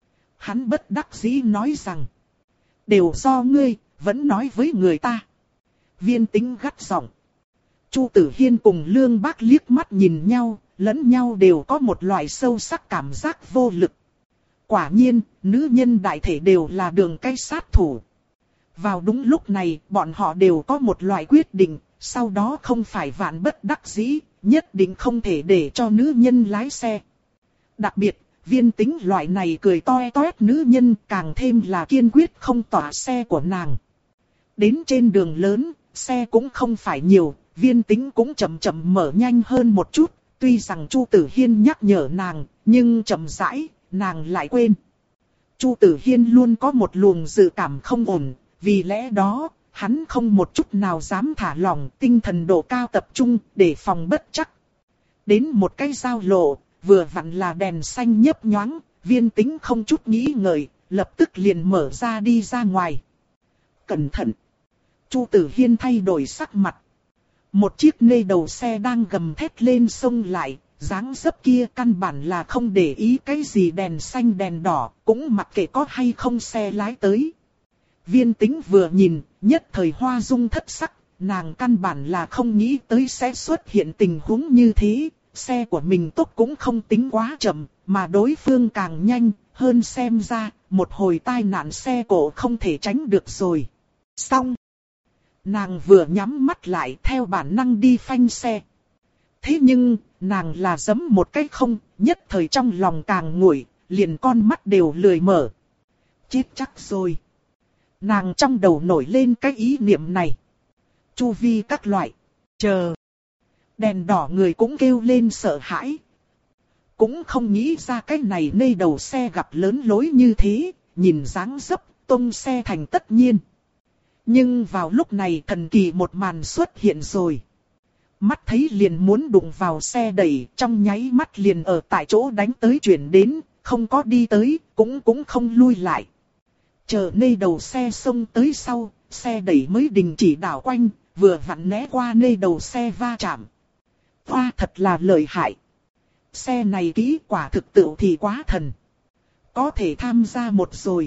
Speaker 1: Hắn bất đắc dĩ nói rằng, đều do ngươi, vẫn nói với người ta. Viên Tĩnh gắt giọng. Chu Tử Hiên cùng Lương Bác liếc mắt nhìn nhau, lẫn nhau đều có một loại sâu sắc cảm giác vô lực. Quả nhiên, nữ nhân đại thể đều là đường cái sát thủ. Vào đúng lúc này, bọn họ đều có một loại quyết định, sau đó không phải vạn bất đắc dĩ, nhất định không thể để cho nữ nhân lái xe. Đặc biệt, Viên Tĩnh loại này cười toe toét nữ nhân càng thêm là kiên quyết không tỏa xe của nàng. Đến trên đường lớn, xe cũng không phải nhiều, Viên Tĩnh cũng chậm chậm mở nhanh hơn một chút, tuy rằng Chu Tử Hiên nhắc nhở nàng, nhưng chậm rãi, nàng lại quên. Chu Tử Hiên luôn có một luồng dự cảm không ổn, vì lẽ đó, hắn không một chút nào dám thả lỏng, tinh thần độ cao tập trung, để phòng bất trắc. Đến một cái giao lộ, vừa vặn là đèn xanh nhấp nhoáng, Viên Tĩnh không chút nghĩ ngợi, lập tức liền mở ra đi ra ngoài. Cẩn thận! Chu Tử Hiên thay đổi sắc mặt. Một chiếc nê đầu xe đang gầm thét lên xông lại, dáng dấp kia căn bản là không để ý cái gì đèn xanh đèn đỏ, cũng mặc kệ có hay không xe lái tới. Viên Tĩnh vừa nhìn, nhất thời hoa dung thất sắc, nàng căn bản là không nghĩ tới sẽ xuất hiện tình huống như thế, xe của mình tốc cũng không tính quá chậm, mà đối phương càng nhanh, hơn xem ra, một hồi tai nạn xe cộ không thể tránh được rồi. Xong! Nàng vừa nhắm mắt lại theo bản năng đi phanh xe. Thế nhưng, nàng là giẫm một cái không, nhất thời trong lòng càng nguội, liền con mắt đều lười mở. Chết chắc rồi. Nàng trong đầu nổi lên cái ý niệm này. Chu vi các loại. Chờ. Đèn đỏ người cũng kêu lên sợ hãi. Cũng không nghĩ ra cái này nê đầu xe gặp lớn lối như thế, nhìn dáng dấp, tông xe thành tất nhiên. Nhưng vào lúc này thần kỳ một màn xuất hiện rồi. Mắt thấy liền muốn đụng vào xe đẩy, trong nháy mắt liền ở tại chỗ đánh tới chuyển đến, không có đi tới, cũng cũng không lui lại. Chờ nê đầu xe xông tới sau, xe đẩy mới đình chỉ đảo quanh, vừa vặn né qua nê đầu xe va chạm. Hoa thật là lợi hại. Xe này kỹ quả thực tự thì quá thần. Có thể tham gia một rồi.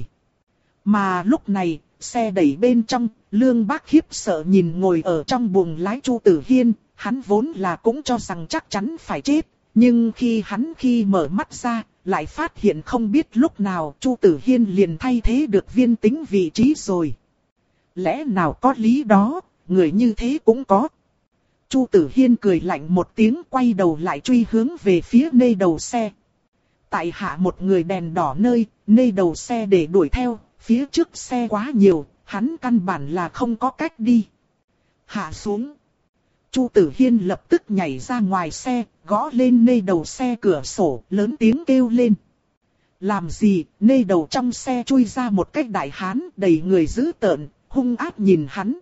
Speaker 1: Mà lúc này, xe đẩy bên trong, Lương Bác khiếp sợ nhìn ngồi ở trong buồng lái Chu Tử Hiên, hắn vốn là cũng cho rằng chắc chắn phải chết, nhưng khi hắn khi mở mắt ra, lại phát hiện không biết lúc nào Chu Tử Hiên liền thay thế được Viên Tĩnh vị trí rồi. Lẽ nào có lý đó, người như thế cũng có. Chu Tử Hiên cười lạnh một tiếng quay đầu lại truy hướng về phía nê đầu xe. Tại hạ một người đèn đỏ nơi, nê đầu xe để đuổi theo, phía trước xe quá nhiều, hắn căn bản là không có cách đi. Hạ xuống. Chu Tử Hiên lập tức nhảy ra ngoài xe, gõ lên nê đầu xe cửa sổ, lớn tiếng kêu lên. Làm gì, nê đầu trong xe chui ra một cái đại hán đầy người dữ tợn, hung ác nhìn hắn.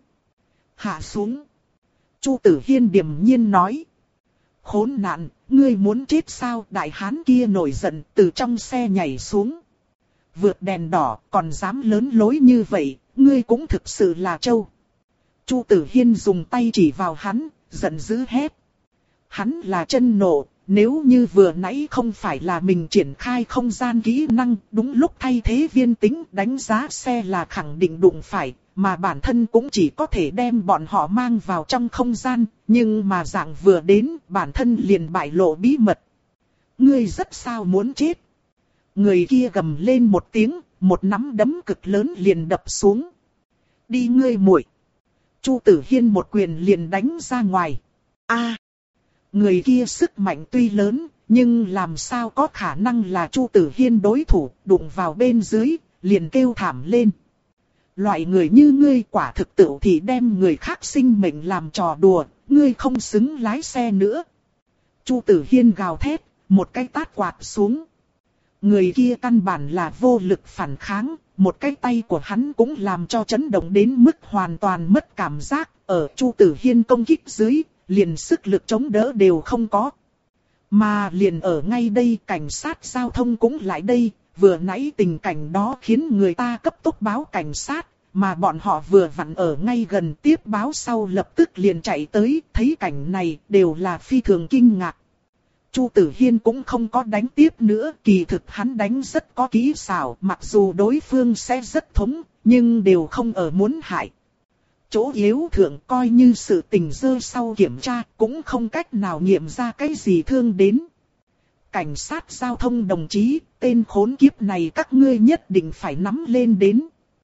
Speaker 1: Hạ xuống. Chu Tử Hiên điềm nhiên nói. Khốn nạn, ngươi muốn chết sao? Đại hán kia nổi giận từ trong xe nhảy xuống. Vượt đèn đỏ còn dám lớn lối như vậy, ngươi cũng thực sự là trâu. Chu Tử Hiên dùng tay chỉ vào hắn, giận dữ hét. Hắn là chân nộ, nếu như vừa nãy không phải là mình triển khai không gian kỹ năng, đúng lúc thay thế Viên Tĩnh đánh giá xe là khẳng định đụng phải, mà bản thân cũng chỉ có thể đem bọn họ mang vào trong không gian, nhưng mà dạng vừa đến, bản thân liền bại lộ bí mật. Ngươi rất sao muốn chết. Người kia gầm lên một tiếng, một nắm đấm cực lớn liền đập xuống. Đi ngươi muội. Chu Tử Hiên một quyền liền đánh ra ngoài. A, người kia sức mạnh tuy lớn, nhưng làm sao có khả năng là Chu Tử Hiên đối thủ, đụng vào bên dưới, liền kêu thảm lên. Loại người như ngươi quả thực tự thì đem người khác sinh mệnh làm trò đùa, ngươi không xứng lái xe nữa. Chu Tử Hiên gào thét, một cái tát quạt xuống. Người kia căn bản là vô lực phản kháng, một cái tay của hắn cũng làm cho chấn động đến mức hoàn toàn mất cảm giác, ở Chu Tử Hiên công kích dưới, liền sức lực chống đỡ đều không có. Mà liền ở ngay đây cảnh sát giao thông cũng lại đây, vừa nãy tình cảnh đó khiến người ta cấp tốc báo cảnh sát, mà bọn họ vừa vặn ở ngay gần tiếp báo sau lập tức liền chạy tới, thấy cảnh này đều là phi thường kinh ngạc. Chu Tử Hiên cũng không có đánh tiếp nữa, kỳ thực hắn đánh rất có kỹ xảo, mặc dù đối phương sẽ rất thống, nhưng đều không ở muốn hại. Chỗ yếu thượng coi như sự tình dơ sau kiểm tra, cũng không cách nào nghiệm ra cái gì thương đến. Cảnh sát giao thông đồng chí, tên khốn kiếp này các ngươi nhất định phải nắm lên đến.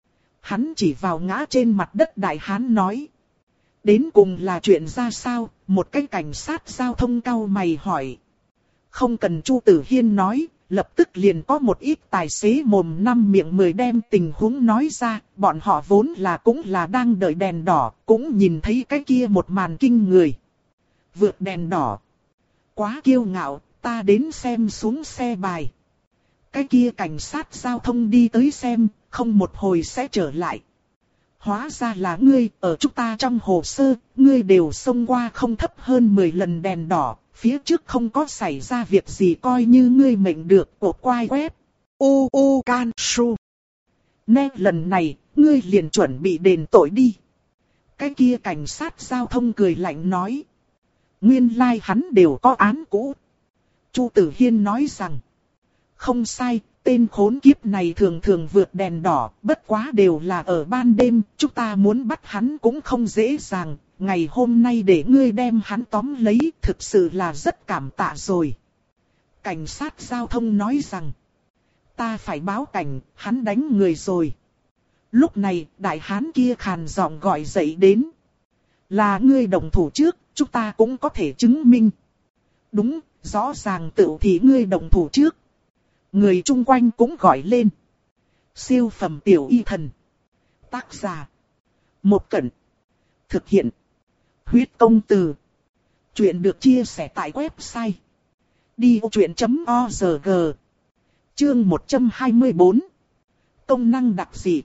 Speaker 1: Hắn chỉ vào ngã trên mặt đất đại hán nói. Đến cùng là chuyện ra sao, một cái cảnh sát giao thông cau mày hỏi. Không cần Chu Tử Hiên nói, lập tức liền có một ít tài xế mồm năm miệng mười đem tình huống nói ra, bọn họ vốn là cũng là đang đợi đèn đỏ, cũng nhìn thấy cái kia một màn kinh người. Vượt đèn đỏ. Quá kiêu ngạo, ta đến xem xuống xe bài. Cái kia cảnh sát giao thông đi tới xem, không một hồi sẽ trở lại. Hóa ra là ngươi, ở chúng ta trong hồ sơ, ngươi đều xông qua không thấp hơn mười lần đèn đỏ, phía trước không có xảy ra việc gì coi như ngươi mệnh được, cột quai web. U U Can Su. Nè lần này, ngươi liền chuẩn bị đền tội đi. Cái kia cảnh sát giao thông cười lạnh nói. Nguyên lai like hắn đều có án cũ. Chu Tử Hiên nói rằng. Không sai, tên khốn kiếp này thường thường vượt đèn đỏ, bất quá đều là ở ban đêm, chúng ta muốn bắt hắn cũng không dễ dàng, ngày hôm nay để ngươi đem hắn tóm lấy, thực sự là rất cảm tạ rồi. Cảnh sát giao thông nói rằng, ta phải báo cảnh, hắn đánh người rồi. Lúc này, đại hán kia khàn giọng gọi dậy đến. Là ngươi động thủ trước, chúng ta cũng có thể chứng minh. Đúng, rõ ràng tự thì ngươi động thủ trước. Người chung quanh cũng gọi lên. Siêu phẩm tiểu y thần. Tác giả. Một Cẩn. Thực hiện. Huyết công từ. Chuyện được chia sẻ tại website. đi ô chuyện chấm org. Chương một trăm hai mươi bốn. Công năng đặc dị.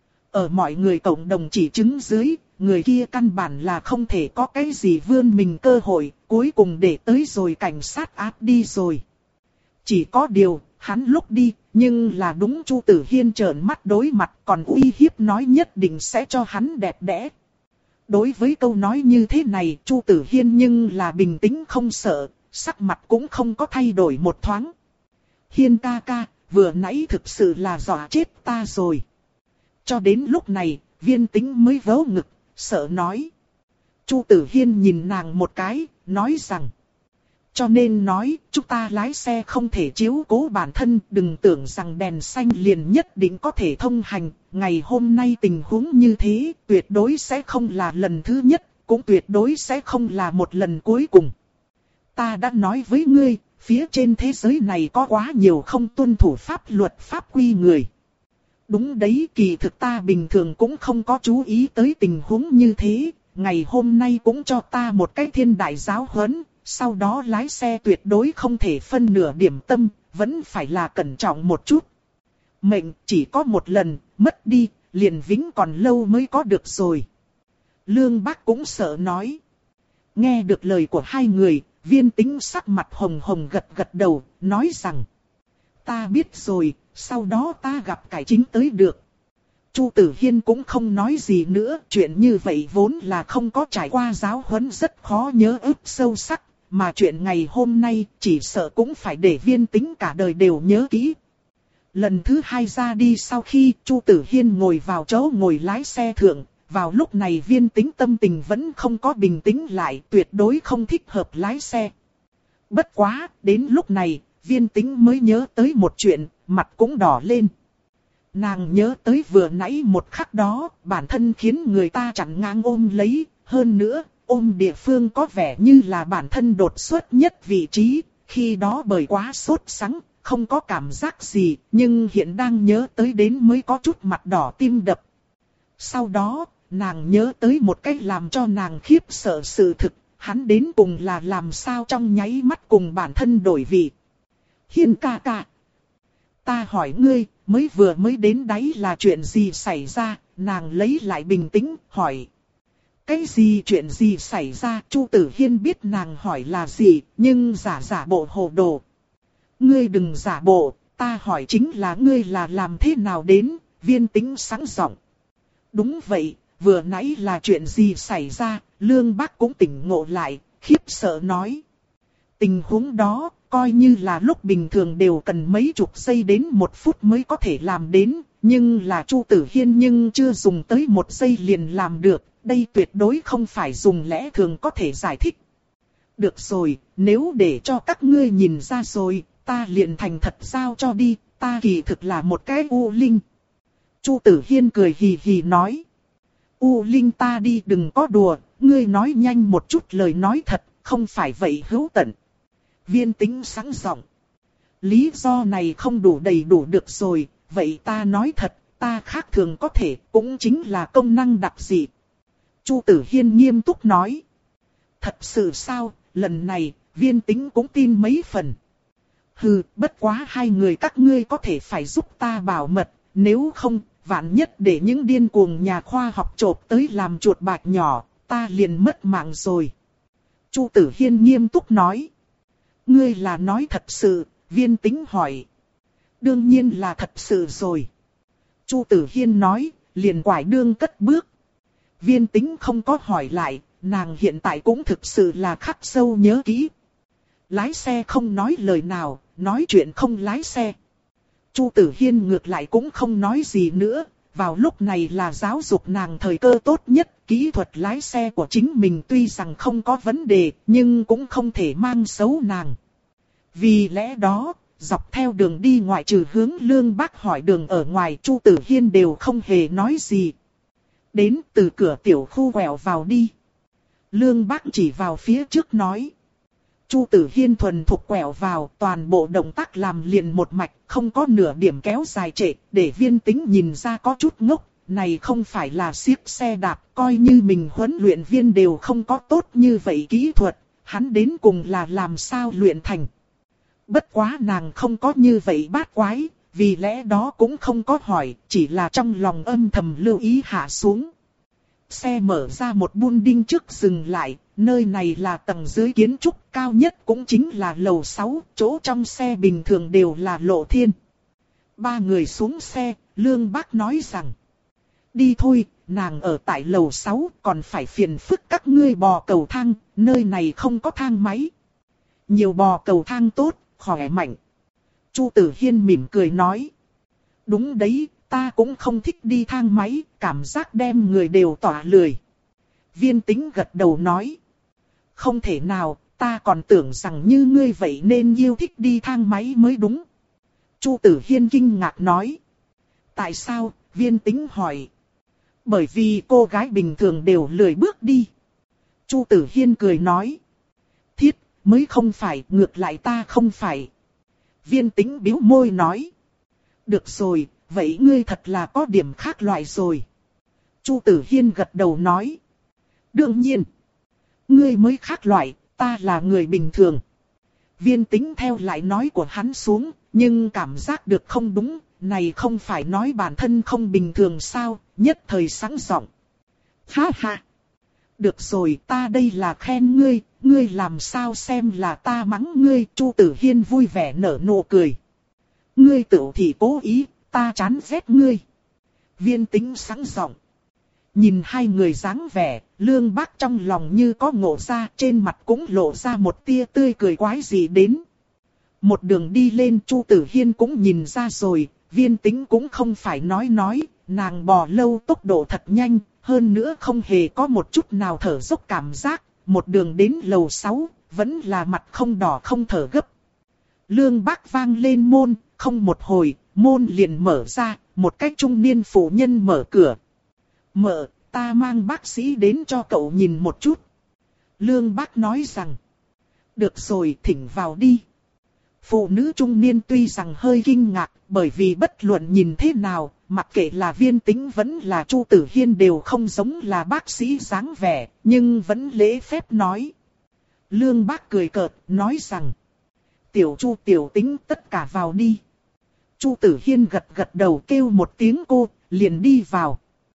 Speaker 1: Ở mọi người cộng đồng chỉ chứng dưới, người kia căn bản là không thể có cái gì vươn mình cơ hội, cuối cùng để tới rồi cảnh sát áp đi rồi. Chỉ có điều, hắn lúc đi, nhưng là đúng Chu Tử Hiên trợn mắt đối mặt còn uy hiếp nói nhất định sẽ cho hắn đẹp đẽ. Đối với câu nói như thế này, Chu Tử Hiên nhưng là bình tĩnh không sợ, sắc mặt cũng không có thay đổi một thoáng. Hiên ca ca, vừa nãy thực sự là dọa chết ta rồi. Cho đến lúc này, Viên Tĩnh mới vớ ngực, sợ nói. Chu Tử Hiên nhìn nàng một cái, nói rằng. Cho nên nói, chúng ta lái xe không thể chiếu cố bản thân, đừng tưởng rằng đèn xanh liền nhất định có thể thông hành. Ngày hôm nay tình huống như thế, tuyệt đối sẽ không là lần thứ nhất, cũng tuyệt đối sẽ không là một lần cuối cùng. Ta đã nói với ngươi, phía trên thế giới này có quá nhiều không tuân thủ pháp luật pháp quy người. Đúng đấy, kỳ thực ta bình thường cũng không có chú ý tới tình huống như thế, ngày hôm nay cũng cho ta một cái thiên đại giáo huấn. Sau đó lái xe tuyệt đối không thể phân nửa điểm tâm, vẫn phải là cẩn trọng một chút. Mệnh chỉ có một lần, mất đi, liền vĩnh còn lâu mới có được rồi. Lương Bác cũng sợ nói. Nghe được lời của hai người, Viên Tĩnh sắc mặt hồng hồng gật gật đầu, nói rằng. Ta biết rồi, sau đó ta gặp cải chính tới được. Chu Tử Hiên cũng không nói gì nữa, chuyện như vậy vốn là không có trải qua giáo huấn rất khó nhớ ức sâu sắc. Mà chuyện ngày hôm nay chỉ sợ cũng phải để Viên Tĩnh cả đời đều nhớ kỹ. Lần thứ hai ra đi sau khi Chu Tử Hiên ngồi vào chỗ ngồi lái xe thượng, vào lúc này Viên Tĩnh tâm tình vẫn không có bình tĩnh lại, tuyệt đối không thích hợp lái xe. Bất quá, đến lúc này, Viên Tĩnh mới nhớ tới một chuyện, mặt cũng đỏ lên. Nàng nhớ tới vừa nãy một khắc đó, bản thân khiến người ta chặn ngang ôm lấy, hơn nữa. Ôm địa phương có vẻ như là bản thân đột xuất nhất vị trí, khi đó bởi quá sốt sắng, không có cảm giác gì, nhưng hiện đang nhớ tới đến mới có chút mặt đỏ tim đập. Sau đó, nàng nhớ tới một cách làm cho nàng khiếp sợ sự thực, hắn đến cùng là làm sao trong nháy mắt cùng bản thân đổi vị. Hiên ca ca, ta hỏi ngươi, mới vừa mới đến đấy là chuyện gì xảy ra, nàng lấy lại bình tĩnh, hỏi. Cái gì chuyện gì xảy ra, Chu Tử Hiên biết nàng hỏi là gì, nhưng giả giả bộ hồ đồ. Ngươi đừng giả bộ, ta hỏi chính là ngươi là làm thế nào đến, Viên Tĩnh sẵn giọng. Đúng vậy, vừa nãy là chuyện gì xảy ra, Lương Bác cũng tỉnh ngộ lại, khiếp sợ nói. Tình huống đó, coi như là lúc bình thường đều cần mấy chục giây đến một phút mới có thể làm đến, nhưng là Chu Tử Hiên nhưng chưa dùng tới một giây liền làm được, đây tuyệt đối không phải dùng lẽ thường có thể giải thích. Được rồi, nếu để cho các ngươi nhìn ra rồi, ta liền thành thật giao cho đi, ta kỳ thực là một cái U Linh. Chu Tử Hiên cười hì hì nói. U Linh ta đi đừng có đùa, ngươi nói nhanh một chút lời nói thật, không phải vậy hữu tận. Viên Tĩnh sẵn giọng. Lý do này không đủ đầy đủ được rồi, vậy ta nói thật, ta khác thường có thể, cũng chính là công năng đặc dị. Chu Tử Hiên nghiêm túc nói. Thật sự sao, lần này, Viên Tĩnh cũng tin mấy phần. Hừ, bất quá hai người các ngươi có thể phải giúp ta bảo mật, nếu không, vạn nhất để những điên cuồng nhà khoa học chộp tới làm chuột bạch nhỏ, ta liền mất mạng rồi. Chu Tử Hiên nghiêm túc nói. Ngươi là nói thật sự, Viên Tĩnh hỏi. Đương nhiên là thật sự rồi. Chu Tử Hiên nói, liền quải đương cất bước. Viên Tĩnh không có hỏi lại, nàng hiện tại cũng thực sự là khắc sâu nhớ kỹ. Lái xe không nói lời nào, nói chuyện không lái xe. Chu Tử Hiên ngược lại cũng không nói gì nữa, vào lúc này là giáo dục nàng thời cơ tốt nhất, kỹ thuật lái xe của chính mình tuy rằng không có vấn đề, nhưng cũng không thể mang xấu nàng. Vì lẽ đó, dọc theo đường đi ngoại trừ hướng Lương Bác hỏi đường ở ngoài, Chu Tử Hiên đều không hề nói gì. Đến từ cửa tiểu khu quẹo vào đi. Lương Bác chỉ vào phía trước nói. Chu Tử Hiên thuần thục quẹo vào, toàn bộ động tác làm liền một mạch, không có nửa điểm kéo dài trệ, để Viên Tĩnh nhìn ra có chút ngốc. Này không phải là siếc xe đạp, coi như mình huấn luyện viên đều không có tốt như vậy kỹ thuật, hắn đến cùng là làm sao luyện thành. Bất quá nàng không có như vậy bát quái, vì lẽ đó cũng không có hỏi, chỉ là trong lòng âm thầm lưu ý hạ xuống. Xe mở ra một building trước dừng lại, nơi này là tầng dưới kiến trúc cao nhất cũng chính là lầu sáu, chỗ trong xe bình thường đều là lộ thiên. Ba người xuống xe, Lương Bác nói rằng. Đi thôi, nàng ở tại lầu sáu còn phải phiền phức các ngươi bò cầu thang, nơi này không có thang máy. Nhiều bò cầu thang tốt, khỏe mạnh. Chu Tử Hiên mỉm cười nói. Đúng đấy, ta cũng không thích đi thang máy, cảm giác đem người đều tỏa lười. Viên Tĩnh gật đầu nói. Không thể nào, ta còn tưởng rằng như ngươi vậy nên yêu thích đi thang máy mới đúng. Chu Tử Hiên kinh ngạc nói. Tại sao? Viên Tĩnh hỏi. Bởi vì cô gái bình thường đều lười bước đi. Chu Tử Hiên cười nói. Thiết, mới không phải, ngược lại ta không phải. Viên Tĩnh bĩu môi nói. Được rồi, vậy ngươi thật là có điểm khác loại rồi. Chu Tử Hiên gật đầu nói. Đương nhiên. Ngươi mới khác loại, ta là người bình thường. Viên Tĩnh theo lại nói của hắn xuống, nhưng cảm giác được không đúng, này không phải nói bản thân không bình thường sao, nhất thời sẵn giọng. Ha ha. Được rồi, ta đây là khen ngươi, ngươi làm sao xem là ta mắng ngươi. Chu Tử Hiên vui vẻ nở nụ cười. Ngươi tự thì cố ý, ta chán ghét ngươi. Viên Tĩnh sẵn giọng. Nhìn hai người dáng vẻ, Lương Bác trong lòng như có ngộ ra, trên mặt cũng lộ ra một tia tươi cười quái gì đến. Một đường đi lên, Chu Tử Hiên cũng nhìn ra rồi, Viên Tĩnh cũng không phải nói nói, nàng bò lâu tốc độ thật nhanh, hơn nữa không hề có một chút nào thở dốc cảm giác, một đường đến lầu sáu, vẫn là mặt không đỏ không thở gấp. Lương Bác vang lên môn, không một hồi, môn liền mở ra, một cách trung niên phụ nhân mở cửa. Mợ, ta mang bác sĩ đến cho cậu nhìn một chút. Lương Bác nói rằng. Được rồi, thỉnh vào đi. Phụ nữ trung niên tuy rằng hơi kinh ngạc, bởi vì bất luận nhìn thế nào, mặc kệ là Viên Tĩnh vẫn là Chu Tử Hiên đều không giống là bác sĩ dáng vẻ, nhưng vẫn lễ phép nói. Lương Bác cười cợt, nói rằng. Tiểu Chu tiểu Tĩnh tất cả vào đi. Chu Tử Hiên gật gật đầu kêu một tiếng cô, liền đi vào.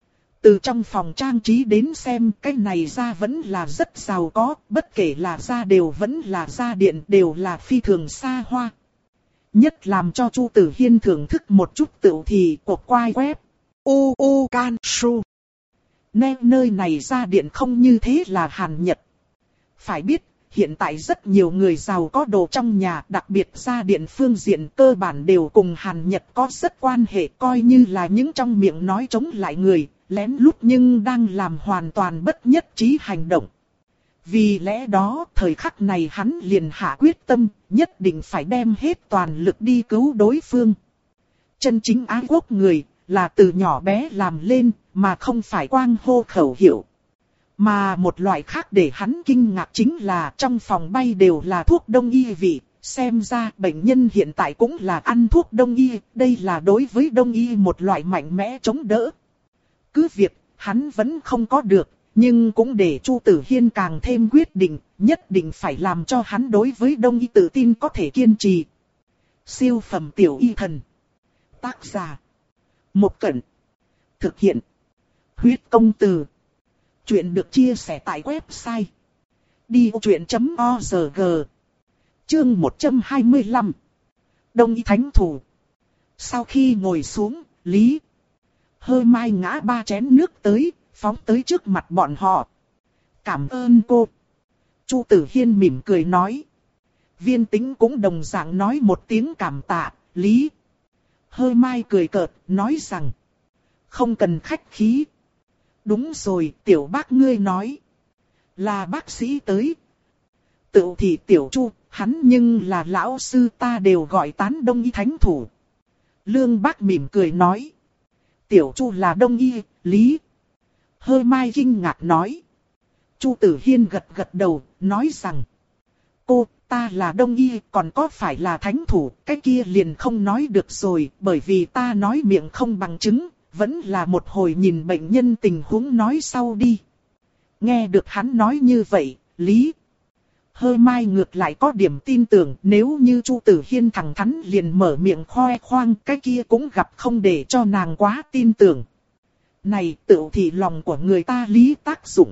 Speaker 1: Từ trong phòng trang trí đến xem cái này ra vẫn là rất giàu có, bất kể là ra đều vẫn là ra điện đều là phi thường xa hoa. Nhất làm cho Chu Tử Hiên thưởng thức một chút tựu thì cột quai web. U U Can Su. Nè nơi này ra điện không như thế là Hàn Nhật. Phải biết, hiện tại rất nhiều người giàu có đồ trong nhà, đặc biệt ra điện phương diện cơ bản đều cùng Hàn Nhật có rất quan hệ, coi như là những trong miệng nói chống lại người, lén lút nhưng đang làm hoàn toàn bất nhất trí hành động. Vì lẽ đó, thời khắc này hắn liền hạ quyết tâm, nhất định phải đem hết toàn lực đi cứu đối phương. Chân chính ái quốc người, là từ nhỏ bé làm lên, mà không phải quang hô khẩu hiệu. Mà một loại khác để hắn kinh ngạc chính là trong phòng bay đều là thuốc đông y vị, xem ra bệnh nhân hiện tại cũng là ăn thuốc đông y, đây là đối với đông y một loại mạnh mẽ chống đỡ. Cứ việc, hắn vẫn không có được, nhưng cũng để Chu Tử Hiên càng thêm quyết định, nhất định phải làm cho hắn đối với đông y tự tin có thể kiên trì. Siêu phẩm tiểu y thần. Tác giả. Một Cẩn. Thực hiện. Huyết công từ. Chuyện được chia sẻ tại website đi ô chuyện chấm org. Chương một trăm hai mươi lăm. Đông y thánh thủ. Sau khi ngồi xuống, Lý Hơ Mai ngã ba chén nước tới, phóng tới trước mặt bọn họ. Cảm ơn cô. Chu Tử Hiên mỉm cười nói. Viên Tĩnh cũng đồng dạng nói một tiếng cảm tạ. Lý Hơ Mai cười cợt, nói rằng không cần khách khí. Đúng rồi, tiểu bác ngươi nói là bác sĩ tới. Tự thì tiểu Chu, hắn nhưng là lão sư ta đều gọi tán đông y thánh thủ. Lương Bác mỉm cười nói. Tiểu Chu là đông y, Lý Hơ Mai kinh ngạc nói. Chu Tử Hiên gật gật đầu, nói rằng cô, ta là đông y, còn có phải là thánh thủ, cái kia liền không nói được rồi, bởi vì ta nói miệng không bằng chứng, vẫn là một hồi nhìn bệnh nhân tình huống nói sau đi. Nghe được hắn nói như vậy, Lý Hơ Mai ngược lại có điểm tin tưởng, nếu như Chu Tử Hiên thẳng thắn liền mở miệng khoe khoang, cái kia cũng gặp không để cho nàng quá tin tưởng. Này tự thì lòng của người ta Lý tác dụng.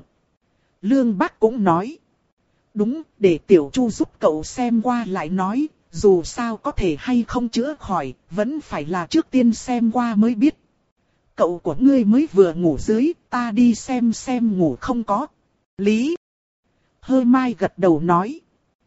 Speaker 1: Lương Bác cũng nói. Đúng, để tiểu Chu giúp cậu xem qua lại nói, dù sao có thể hay không chữa khỏi, vẫn phải là trước tiên xem qua mới biết. Cậu của ngươi mới vừa ngủ dưới, ta đi xem xem ngủ không có. Lý Hơ Mai gật đầu nói.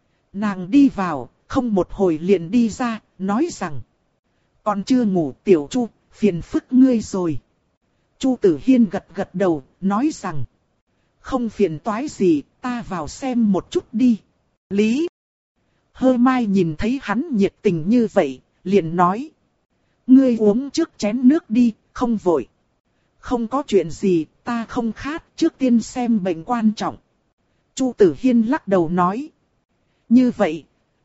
Speaker 1: Nàng đi vào, không một hồi liền đi ra, nói rằng còn chưa ngủ tiểu Chu, phiền phức ngươi rồi. Chu Tử Hiên gật gật đầu, nói rằng không phiền toái gì, ta vào xem một chút đi. Lý Hơ Mai nhìn thấy hắn nhiệt tình như vậy, liền nói. Ngươi uống trước chén nước đi, không vội. Không có chuyện gì, ta không khát, trước tiên xem bệnh quan trọng. Chu Tử Hiên lắc đầu nói. Như vậy,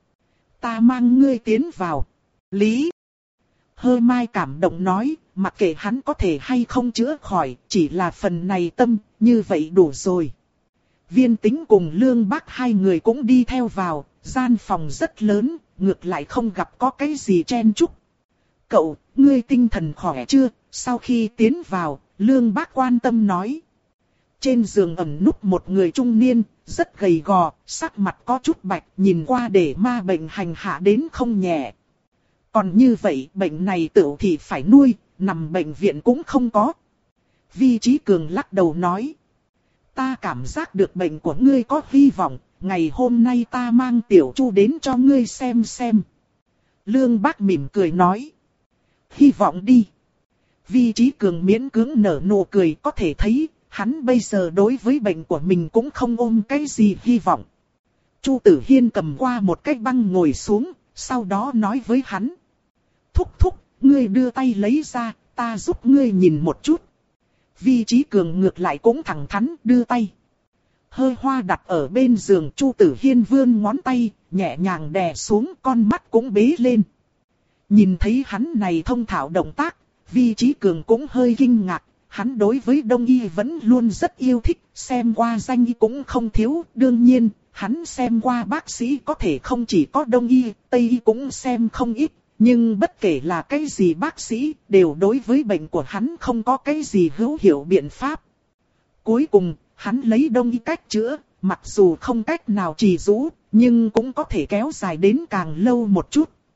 Speaker 1: ta mang ngươi tiến vào. Lý Hơ Mai cảm động nói, mặc kệ hắn có thể hay không chữa khỏi, chỉ là phần này tâm, như vậy đủ rồi. Viên Tĩnh cùng Lương Bác hai người cũng đi theo vào, gian phòng rất lớn, ngược lại không gặp có cái gì chen chúc. Cậu, ngươi tinh thần khỏe chưa? Sau khi tiến vào, Lương Bác quan tâm nói. Trên giường ẩn núp một người trung niên, rất gầy gò, sắc mặt có chút bạch, nhìn qua để ma bệnh hành hạ đến không nhẹ. Còn như vậy, bệnh này tựu thì phải nuôi, nằm bệnh viện cũng không có. Vi Chí Cường lắc đầu nói. Ta cảm giác được bệnh của ngươi có hy vọng, ngày hôm nay ta mang tiểu Chu đến cho ngươi xem xem. Lương Bác mỉm cười nói. Hy vọng đi. Vi Chí Cường miễn cưỡng nở nụ cười, có thể thấy, hắn bây giờ đối với bệnh của mình cũng không ôm cái gì hy vọng. Chu Tử Hiên cầm qua một cái băng ngồi xuống, sau đó nói với hắn. Thúc thúc, ngươi đưa tay lấy ra, ta giúp ngươi nhìn một chút. Vi Chí Cường ngược lại cũng thẳng thắn đưa tay. Hơi hoa đặt ở bên giường, Chu Tử Hiên vươn ngón tay, nhẹ nhàng đè xuống, con mắt cũng bế lên. Nhìn thấy hắn này thông thạo động tác, Vi Chí Cường cũng hơi kinh ngạc. Hắn đối với đông y vẫn luôn rất yêu thích, xem qua danh y cũng không thiếu. Đương nhiên, hắn xem qua bác sĩ có thể không chỉ có đông y, tây y cũng xem không ít. Nhưng bất kể là cái gì bác sĩ, đều đối với bệnh của hắn không có cái gì hữu hiệu biện pháp. Cuối cùng, hắn lấy đông y cách chữa, mặc dù không cách nào trì rũ, nhưng cũng có thể kéo dài đến càng lâu một chút.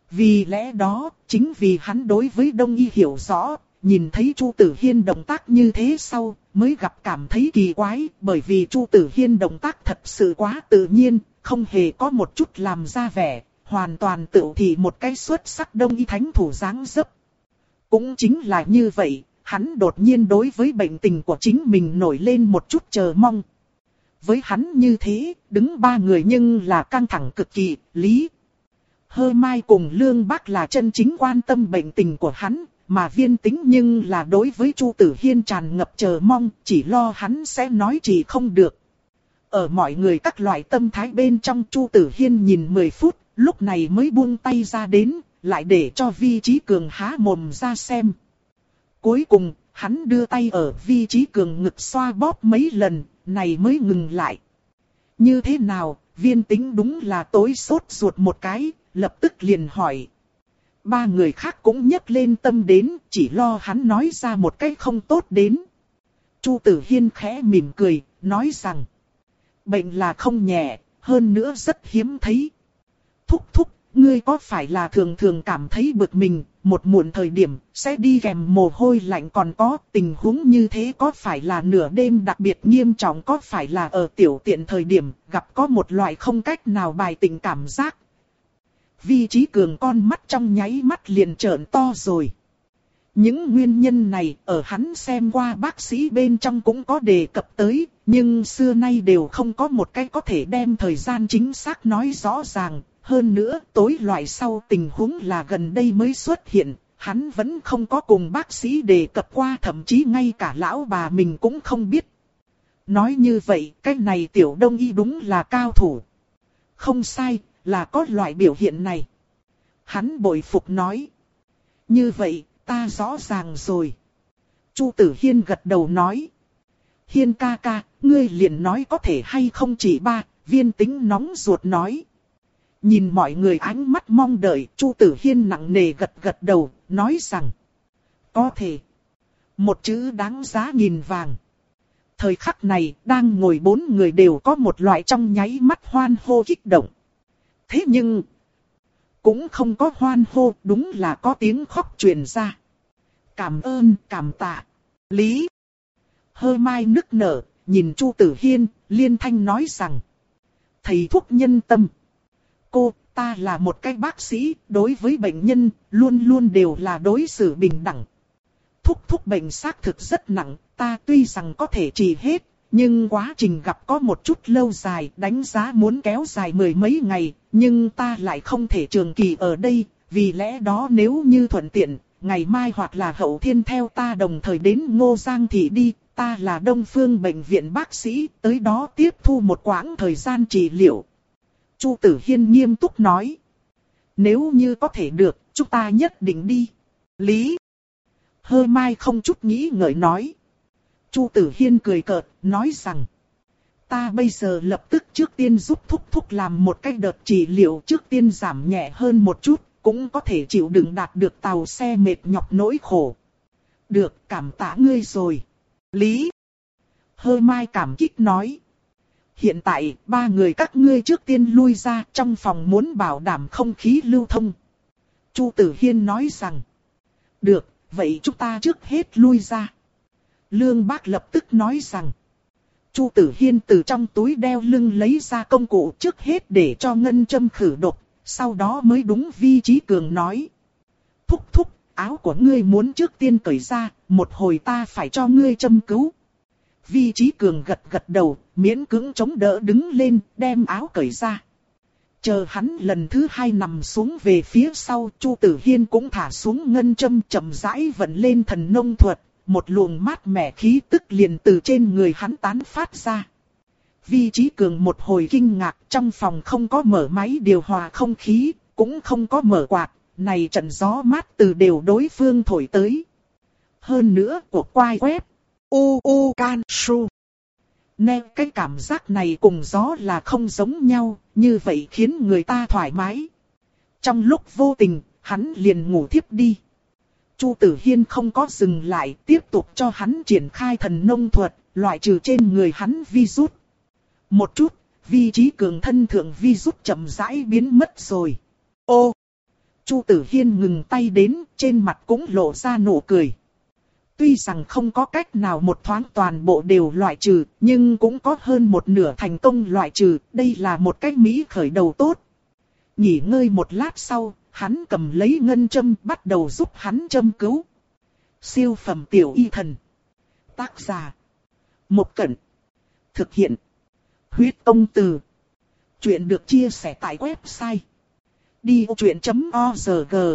Speaker 1: Vì lẽ đó, chính vì hắn đối với Đông Y hiểu rõ, nhìn thấy Chu Tử Hiên động tác như thế sau, mới gặp cảm thấy kỳ quái, bởi vì Chu Tử Hiên động tác thật sự quá tự nhiên, không hề có một chút làm ra vẻ, hoàn toàn tự thị một cái xuất sắc Đông Y thánh thủ dáng dấp. Cũng chính là như vậy, hắn đột nhiên đối với bệnh tình của chính mình nổi lên một chút chờ mong. Với hắn như thế, đứng ba người nhưng là căng thẳng cực kỳ, Lý Hơ Mai cùng Lương Bác là chân chính quan tâm bệnh tình của hắn, mà Viên Tĩnh nhưng là đối với Chu Tử Hiên tràn ngập chờ mong, chỉ lo hắn sẽ nói chỉ không được. Ở mọi người các loại tâm thái bên trong, Chu Tử Hiên nhìn mười phút, lúc này mới buông tay ra đến, lại để cho Vi Chí Cường há mồm ra xem. Cuối cùng, hắn đưa tay ở Vi Chí Cường ngực xoa bóp mấy lần, này mới ngừng lại. Như thế nào, Viên Tĩnh đúng là tối sốt ruột một cái, lập tức liền hỏi. Ba người khác cũng nhấc lên tâm đến, chỉ lo hắn nói ra một cái không tốt đến. Chu Tử Hiên khẽ mỉm cười, nói rằng. Bệnh là không nhẹ, hơn nữa rất hiếm thấy. Thúc thúc, ngươi có phải là thường thường cảm thấy bực mình, một muộn thời điểm, sẽ đi kèm mồ hôi lạnh, còn có tình huống như thế có phải là nửa đêm đặc biệt nghiêm trọng, có phải là ở tiểu tiện thời điểm, gặp có một loại không cách nào bài tỉnh cảm giác. Vi Chí Cường con mắt trong nháy mắt liền trợn to rồi. Những nguyên nhân này ở hắn xem qua bác sĩ bên trong cũng có đề cập tới, nhưng xưa nay đều không có một cái có thể đem thời gian chính xác nói rõ ràng. Hơn nữa, tối loại sau tình huống là gần đây mới xuất hiện, hắn vẫn không có cùng bác sĩ đề cập qua, thậm chí ngay cả lão bà mình cũng không biết. Nói như vậy, cái này Tiểu Đông Y đúng là cao thủ. Không sai, là có loại biểu hiện này. Hắn bội phục nói. Như vậy, ta rõ ràng rồi. Chu Tử Hiên gật đầu nói. Hiên ca ca, ngươi liền nói có thể hay không chỉ ba, Viên Tĩnh nóng ruột nói. Nhìn mọi người ánh mắt mong đợi, Chu Tử Hiên nặng nề gật gật đầu, nói rằng. Có thể. Một chữ đáng giá nghìn vàng. Thời khắc này, đang ngồi bốn người đều có một loại trong nháy mắt hoan hô kích động. Thế nhưng, cũng không có hoan hô, đúng là có tiếng khóc truyền ra. Cảm ơn, cảm tạ. Lý Hơ Mai nức nở, nhìn Chu Tử Hiên, liên thanh nói rằng. Thầy thuốc nhân tâm. Cô, ta là một cái bác sĩ, đối với bệnh nhân, luôn luôn đều là đối xử bình đẳng. Thúc thúc bệnh xác thực rất nặng, ta tuy rằng có thể trị hết, nhưng quá trình gặp có một chút lâu dài, đánh giá muốn kéo dài mười mấy ngày, nhưng ta lại không thể trường kỳ ở đây, vì lẽ đó nếu như thuận tiện, ngày mai hoặc là hậu thiên theo ta đồng thời đến Ngô Giang Thị đi, ta là Đông Phương Bệnh viện bác sĩ, tới đó tiếp thu một quãng thời gian trị liệu. Chu Tử Hiên nghiêm túc nói. Nếu như có thể được, chúng ta nhất định đi. Lý Hơ Mai không chút nghĩ ngợi nói. Chu Tử Hiên cười cợt, nói rằng. Ta bây giờ lập tức trước tiên giúp thúc thúc làm một cái đợt trị liệu, trước tiên giảm nhẹ hơn một chút, cũng có thể chịu đựng đạt được tàu xe mệt nhọc nỗi khổ. Được, cảm tạ ngươi rồi. Lý Hơ Mai cảm kích nói. Hiện tại, ba người các ngươi trước tiên lui ra, trong phòng muốn bảo đảm không khí lưu thông. Chu Tử Hiên nói rằng. Được, vậy chúng ta trước hết lui ra. Lương Bác lập tức nói rằng. Chu Tử Hiên từ trong túi đeo lưng lấy ra công cụ, trước hết để cho ngân châm khử độc, sau đó mới đúng Vi Chí Cường nói. Thúc thúc, áo của ngươi muốn trước tiên cởi ra, một hồi ta phải cho ngươi châm cứu. Vi Chí Cường gật gật đầu, miễn cưỡng chống đỡ đứng lên, đem áo cởi ra. Chờ hắn lần thứ hai nằm xuống về phía sau, Chu Tử Hiên cũng thả xuống ngân châm, chậm rãi vận lên thần nông thuật, một luồng mát mẻ khí tức liền từ trên người hắn tán phát ra. Vi Chí Cường một hồi kinh ngạc, trong phòng không có mở máy điều hòa không khí, cũng không có mở quạt, này trận gió mát từ đều đối phương thổi tới. Hơn nữa, cuộc quai quét, u u can su. Nghe cái cảm giác này cùng gió là không giống nhau, như vậy khiến người ta thoải mái. Trong lúc vô tình, hắn liền ngủ thiếp đi. Chu Tử Hiên không có dừng lại, tiếp tục cho hắn triển khai thần nông thuật, loại trừ trên người hắn virus. Một chút, Vi Chí Cường thân thượng virus chậm rãi biến mất rồi. Ô! Chu Tử Hiên ngừng tay đến, trên mặt cũng lộ ra nụ cười. Tuy rằng không có cách nào một thoáng toàn bộ đều loại trừ, nhưng cũng có hơn một nửa thành công loại trừ, đây là một cách mỹ khởi đầu tốt. Nghỉ ngơi một lát sau, hắn cầm lấy ngân châm bắt đầu giúp hắn châm cứu. Siêu phẩm tiểu y thần. Tác giả. Một Cẩn. Thực hiện. Huyết Công Từ. Chuyện được chia sẻ tại website đi ô chuyện chấm org.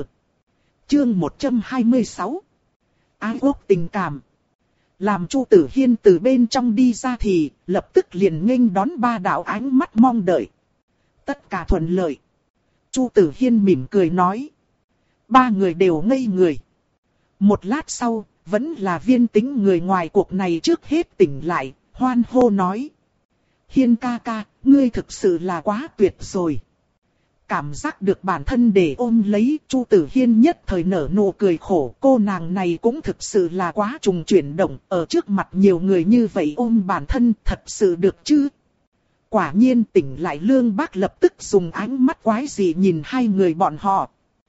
Speaker 1: Chương một trăm hai mươi sáu. Ái quốc tình cảm. Làm Chu Tử Hiên từ bên trong đi ra thì lập tức liền nghênh đón ba đạo ánh mắt mong đợi. Tất cả thuận lợi. Chu Tử Hiên mỉm cười nói. Ba người đều ngây người. Một lát sau, vẫn là Viên Tĩnh người ngoài cuộc này trước hết tỉnh lại, hoan hô nói. Hiên ca ca, ngươi thực sự là quá tuyệt rồi. Cảm giác được bản thân để ôm lấy, Chu Tử Hiên nhất thời nở nụ cười khổ. Cô nàng này cũng thực sự là quá trùng chuyển động, ở trước mặt nhiều người như vậy ôm bản thân thật sự được chứ. Quả nhiên tỉnh lại Lương Bác lập tức dùng ánh mắt quái dị nhìn hai người bọn họ.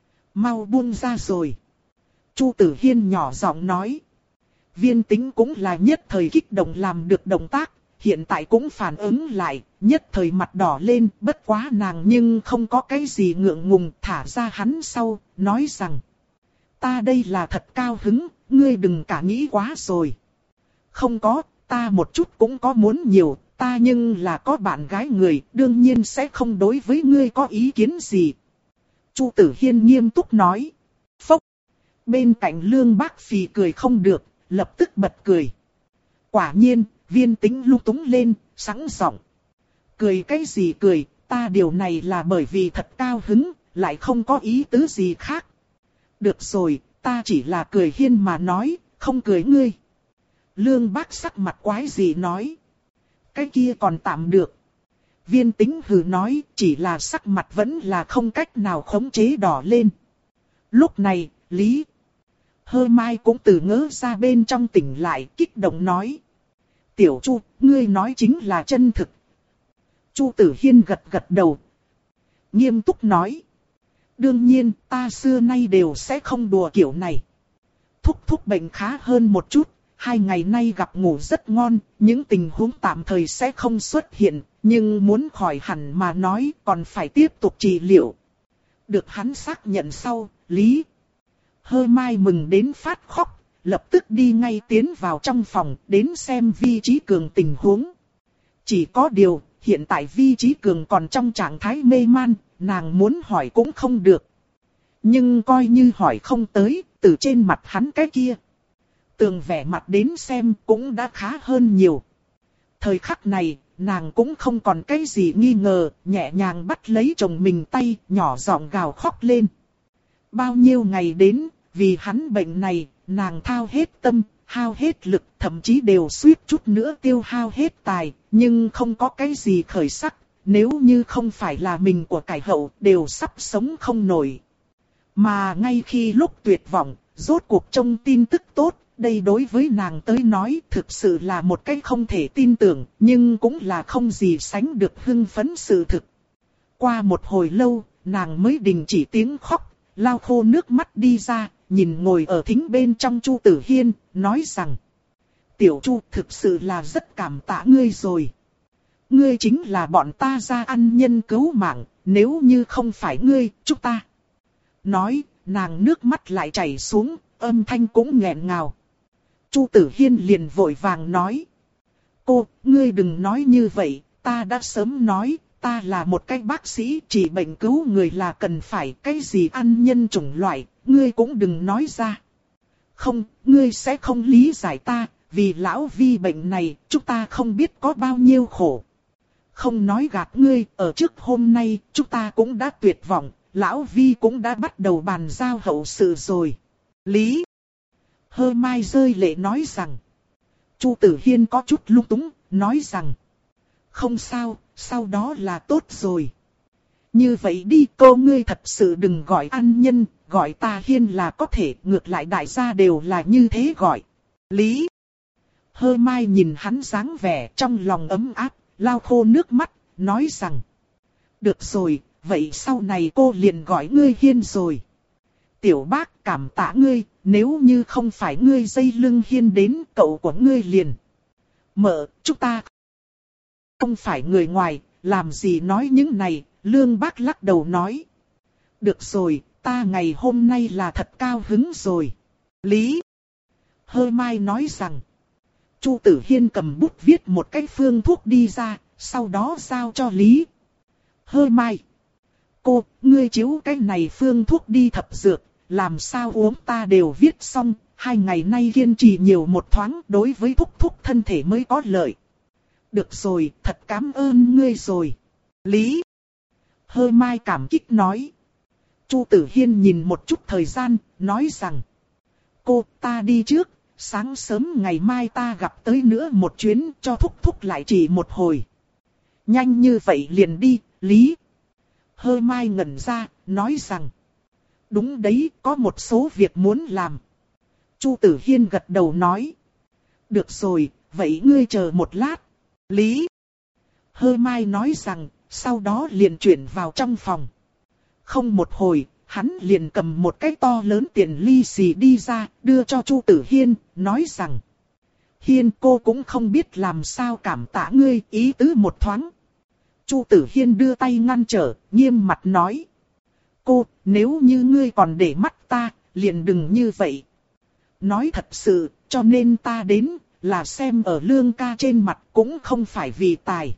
Speaker 1: Mau buông ra rồi. Chu Tử Hiên nhỏ giọng nói. Viên Tĩnh cũng là nhất thời kích động làm được động tác. Hiện tại cũng phản ứng lại, nhất thời mặt đỏ lên, bất quá nàng nhưng không có cái gì ngượng ngùng, thả ra hắn sau, nói rằng. Ta đây là thật cao hứng, ngươi đừng cả nghĩ quá rồi. Không có, ta một chút cũng có muốn nhiều, ta nhưng là có bạn gái người, đương nhiên sẽ không đối với ngươi có ý kiến gì. Chu Tử Hiên nghiêm túc nói. Phốc. Bên cạnh Lương Bác phì cười không được, lập tức bật cười. Quả nhiên. Viên Tĩnh lung túng lên, sẵn giọng. Cười cái gì cười, ta điều này là bởi vì thật cao hứng, lại không có ý tứ gì khác. Được rồi, ta chỉ là cười Hiên mà nói, không cười ngươi. Lương Bác sắc mặt quái gì nói. Cái kia còn tạm được. Viên Tĩnh hừ nói, chỉ là sắc mặt vẫn là không cách nào khống chế đỏ lên. Lúc này, Lý Hơ Mai cũng từ ngỡ ra bên trong tỉnh lại, kích động nói. Tiểu Chu, ngươi nói chính là chân thực. Chu Tử Hiên gật gật đầu. Nghiêm túc nói. Đương nhiên, ta xưa nay đều sẽ không đùa kiểu này. Thúc thúc bệnh khá hơn một chút, hai ngày nay gặp ngủ rất ngon, những tình huống tạm thời sẽ không xuất hiện, nhưng muốn khỏi hẳn mà nói còn phải tiếp tục trị liệu. Được hắn xác nhận sau, Lý Hơ Mai mừng đến phát khóc. Lập tức đi ngay tiến vào trong phòng đến xem Vi Chí Cường tình huống. Chỉ có điều, hiện tại Vi Chí Cường còn trong trạng thái mê man, nàng muốn hỏi cũng không được. Nhưng coi như hỏi không tới, từ trên mặt hắn cái kia. Tường vẻ mặt đến xem cũng đã khá hơn nhiều. Thời khắc này, nàng cũng không còn cái gì nghi ngờ, nhẹ nhàng bắt lấy chồng mình tay, nhỏ giọng gào khóc lên. Bao nhiêu ngày đến, vì hắn bệnh này, nàng thao hết tâm, hao hết lực, thậm chí đều suýt chút nữa tiêu hao hết tài, nhưng không có cái gì khởi sắc, nếu như không phải là mình của cải hậu, đều sắp sống không nổi. Mà ngay khi lúc tuyệt vọng, rốt cuộc trông tin tức tốt, đây đối với nàng tới nói thực sự là một cái không thể tin tưởng, nhưng cũng là không gì sánh được hưng phấn sự thực. Qua một hồi lâu, nàng mới đình chỉ tiếng khóc, lau khô nước mắt đi ra. Nhìn ngồi ở thính bên trong Chu Tử Hiên, nói rằng. Tiểu Chu thực sự là rất cảm tạ ngươi rồi. Ngươi chính là bọn ta ra ăn nhân cứu mạng, nếu như không phải ngươi, chúng ta. Nói, nàng nước mắt lại chảy xuống, âm thanh cũng nghẹn ngào. Chu Tử Hiên liền vội vàng nói. Cô, ngươi đừng nói như vậy, ta đã sớm nói. Ta là một cái bác sĩ, chỉ bệnh cứu người là cần phải, cái gì ăn nhân chủng loại, ngươi cũng đừng nói ra. Không, ngươi sẽ không lý giải ta, vì lão Vi bệnh này, chúng ta không biết có bao nhiêu khổ. Không nói gạt ngươi, ở trước hôm nay, chúng ta cũng đã tuyệt vọng, lão Vi cũng đã bắt đầu bàn giao hậu sự rồi. Lý Hơ Mai rơi lệ nói rằng. Chu Tử Hiên có chút lung túng, nói rằng. Không sao, sau đó là tốt rồi. Như vậy đi, cô ngươi thật sự đừng gọi ăn nhân, gọi ta Hiên là có thể, ngược lại đại gia đều là như thế gọi. Lý Hơ Mai nhìn hắn dáng vẻ trong lòng ấm áp, lau khô nước mắt, nói rằng. Được rồi, vậy sau này cô liền gọi ngươi Hiên rồi. Tiểu bác cảm tạ ngươi, nếu như không phải ngươi dây lưng Hiên đến, cậu của ngươi liền. Mợ, chúng ta không phải người ngoài, làm gì nói những này, Lương bác lắc đầu nói. Được rồi, ta ngày hôm nay là thật cao hứng rồi. Lý Hơ Mai nói rằng. Chu Tử Hiên cầm bút viết một cái phương thuốc đi ra, sau đó giao cho Lý Hơ Mai. Cô, ngươi chiếu cái này phương thuốc đi thập dược, làm sao uống ta đều viết xong, hai ngày nay kiên trì nhiều một thoáng đối với thúc thúc thân thể mới có lợi. Được rồi, thật cảm ơn ngươi rồi. Lý Hơ Mai cảm kích nói. Chu Tử Hiên nhìn một chút thời gian, nói rằng. Cô, ta đi trước, sáng sớm ngày mai ta gặp tới nữa một chuyến cho thúc thúc lại chỉ một hồi. Nhanh như vậy liền đi, Lý Hơ Mai ngẩn ra, nói rằng. Đúng đấy, có một số việc muốn làm. Chu Tử Hiên gật đầu nói. Được rồi, vậy ngươi chờ một lát. Lý Hơ Mai nói rằng, sau đó liền chuyển vào trong phòng. Không một hồi, hắn liền cầm một cái to lớn tiền ly xì đi ra, đưa cho Chu Tử Hiên, nói rằng. Hiên, cô cũng không biết làm sao cảm tạ ngươi, ý tứ một thoáng. Chu Tử Hiên đưa tay ngăn trở, nghiêm mặt nói. Cô, nếu như ngươi còn để mắt ta, liền đừng như vậy. Nói thật sự, cho nên ta đến, là xem ở Lương ca trên mặt cũng không phải vì tài.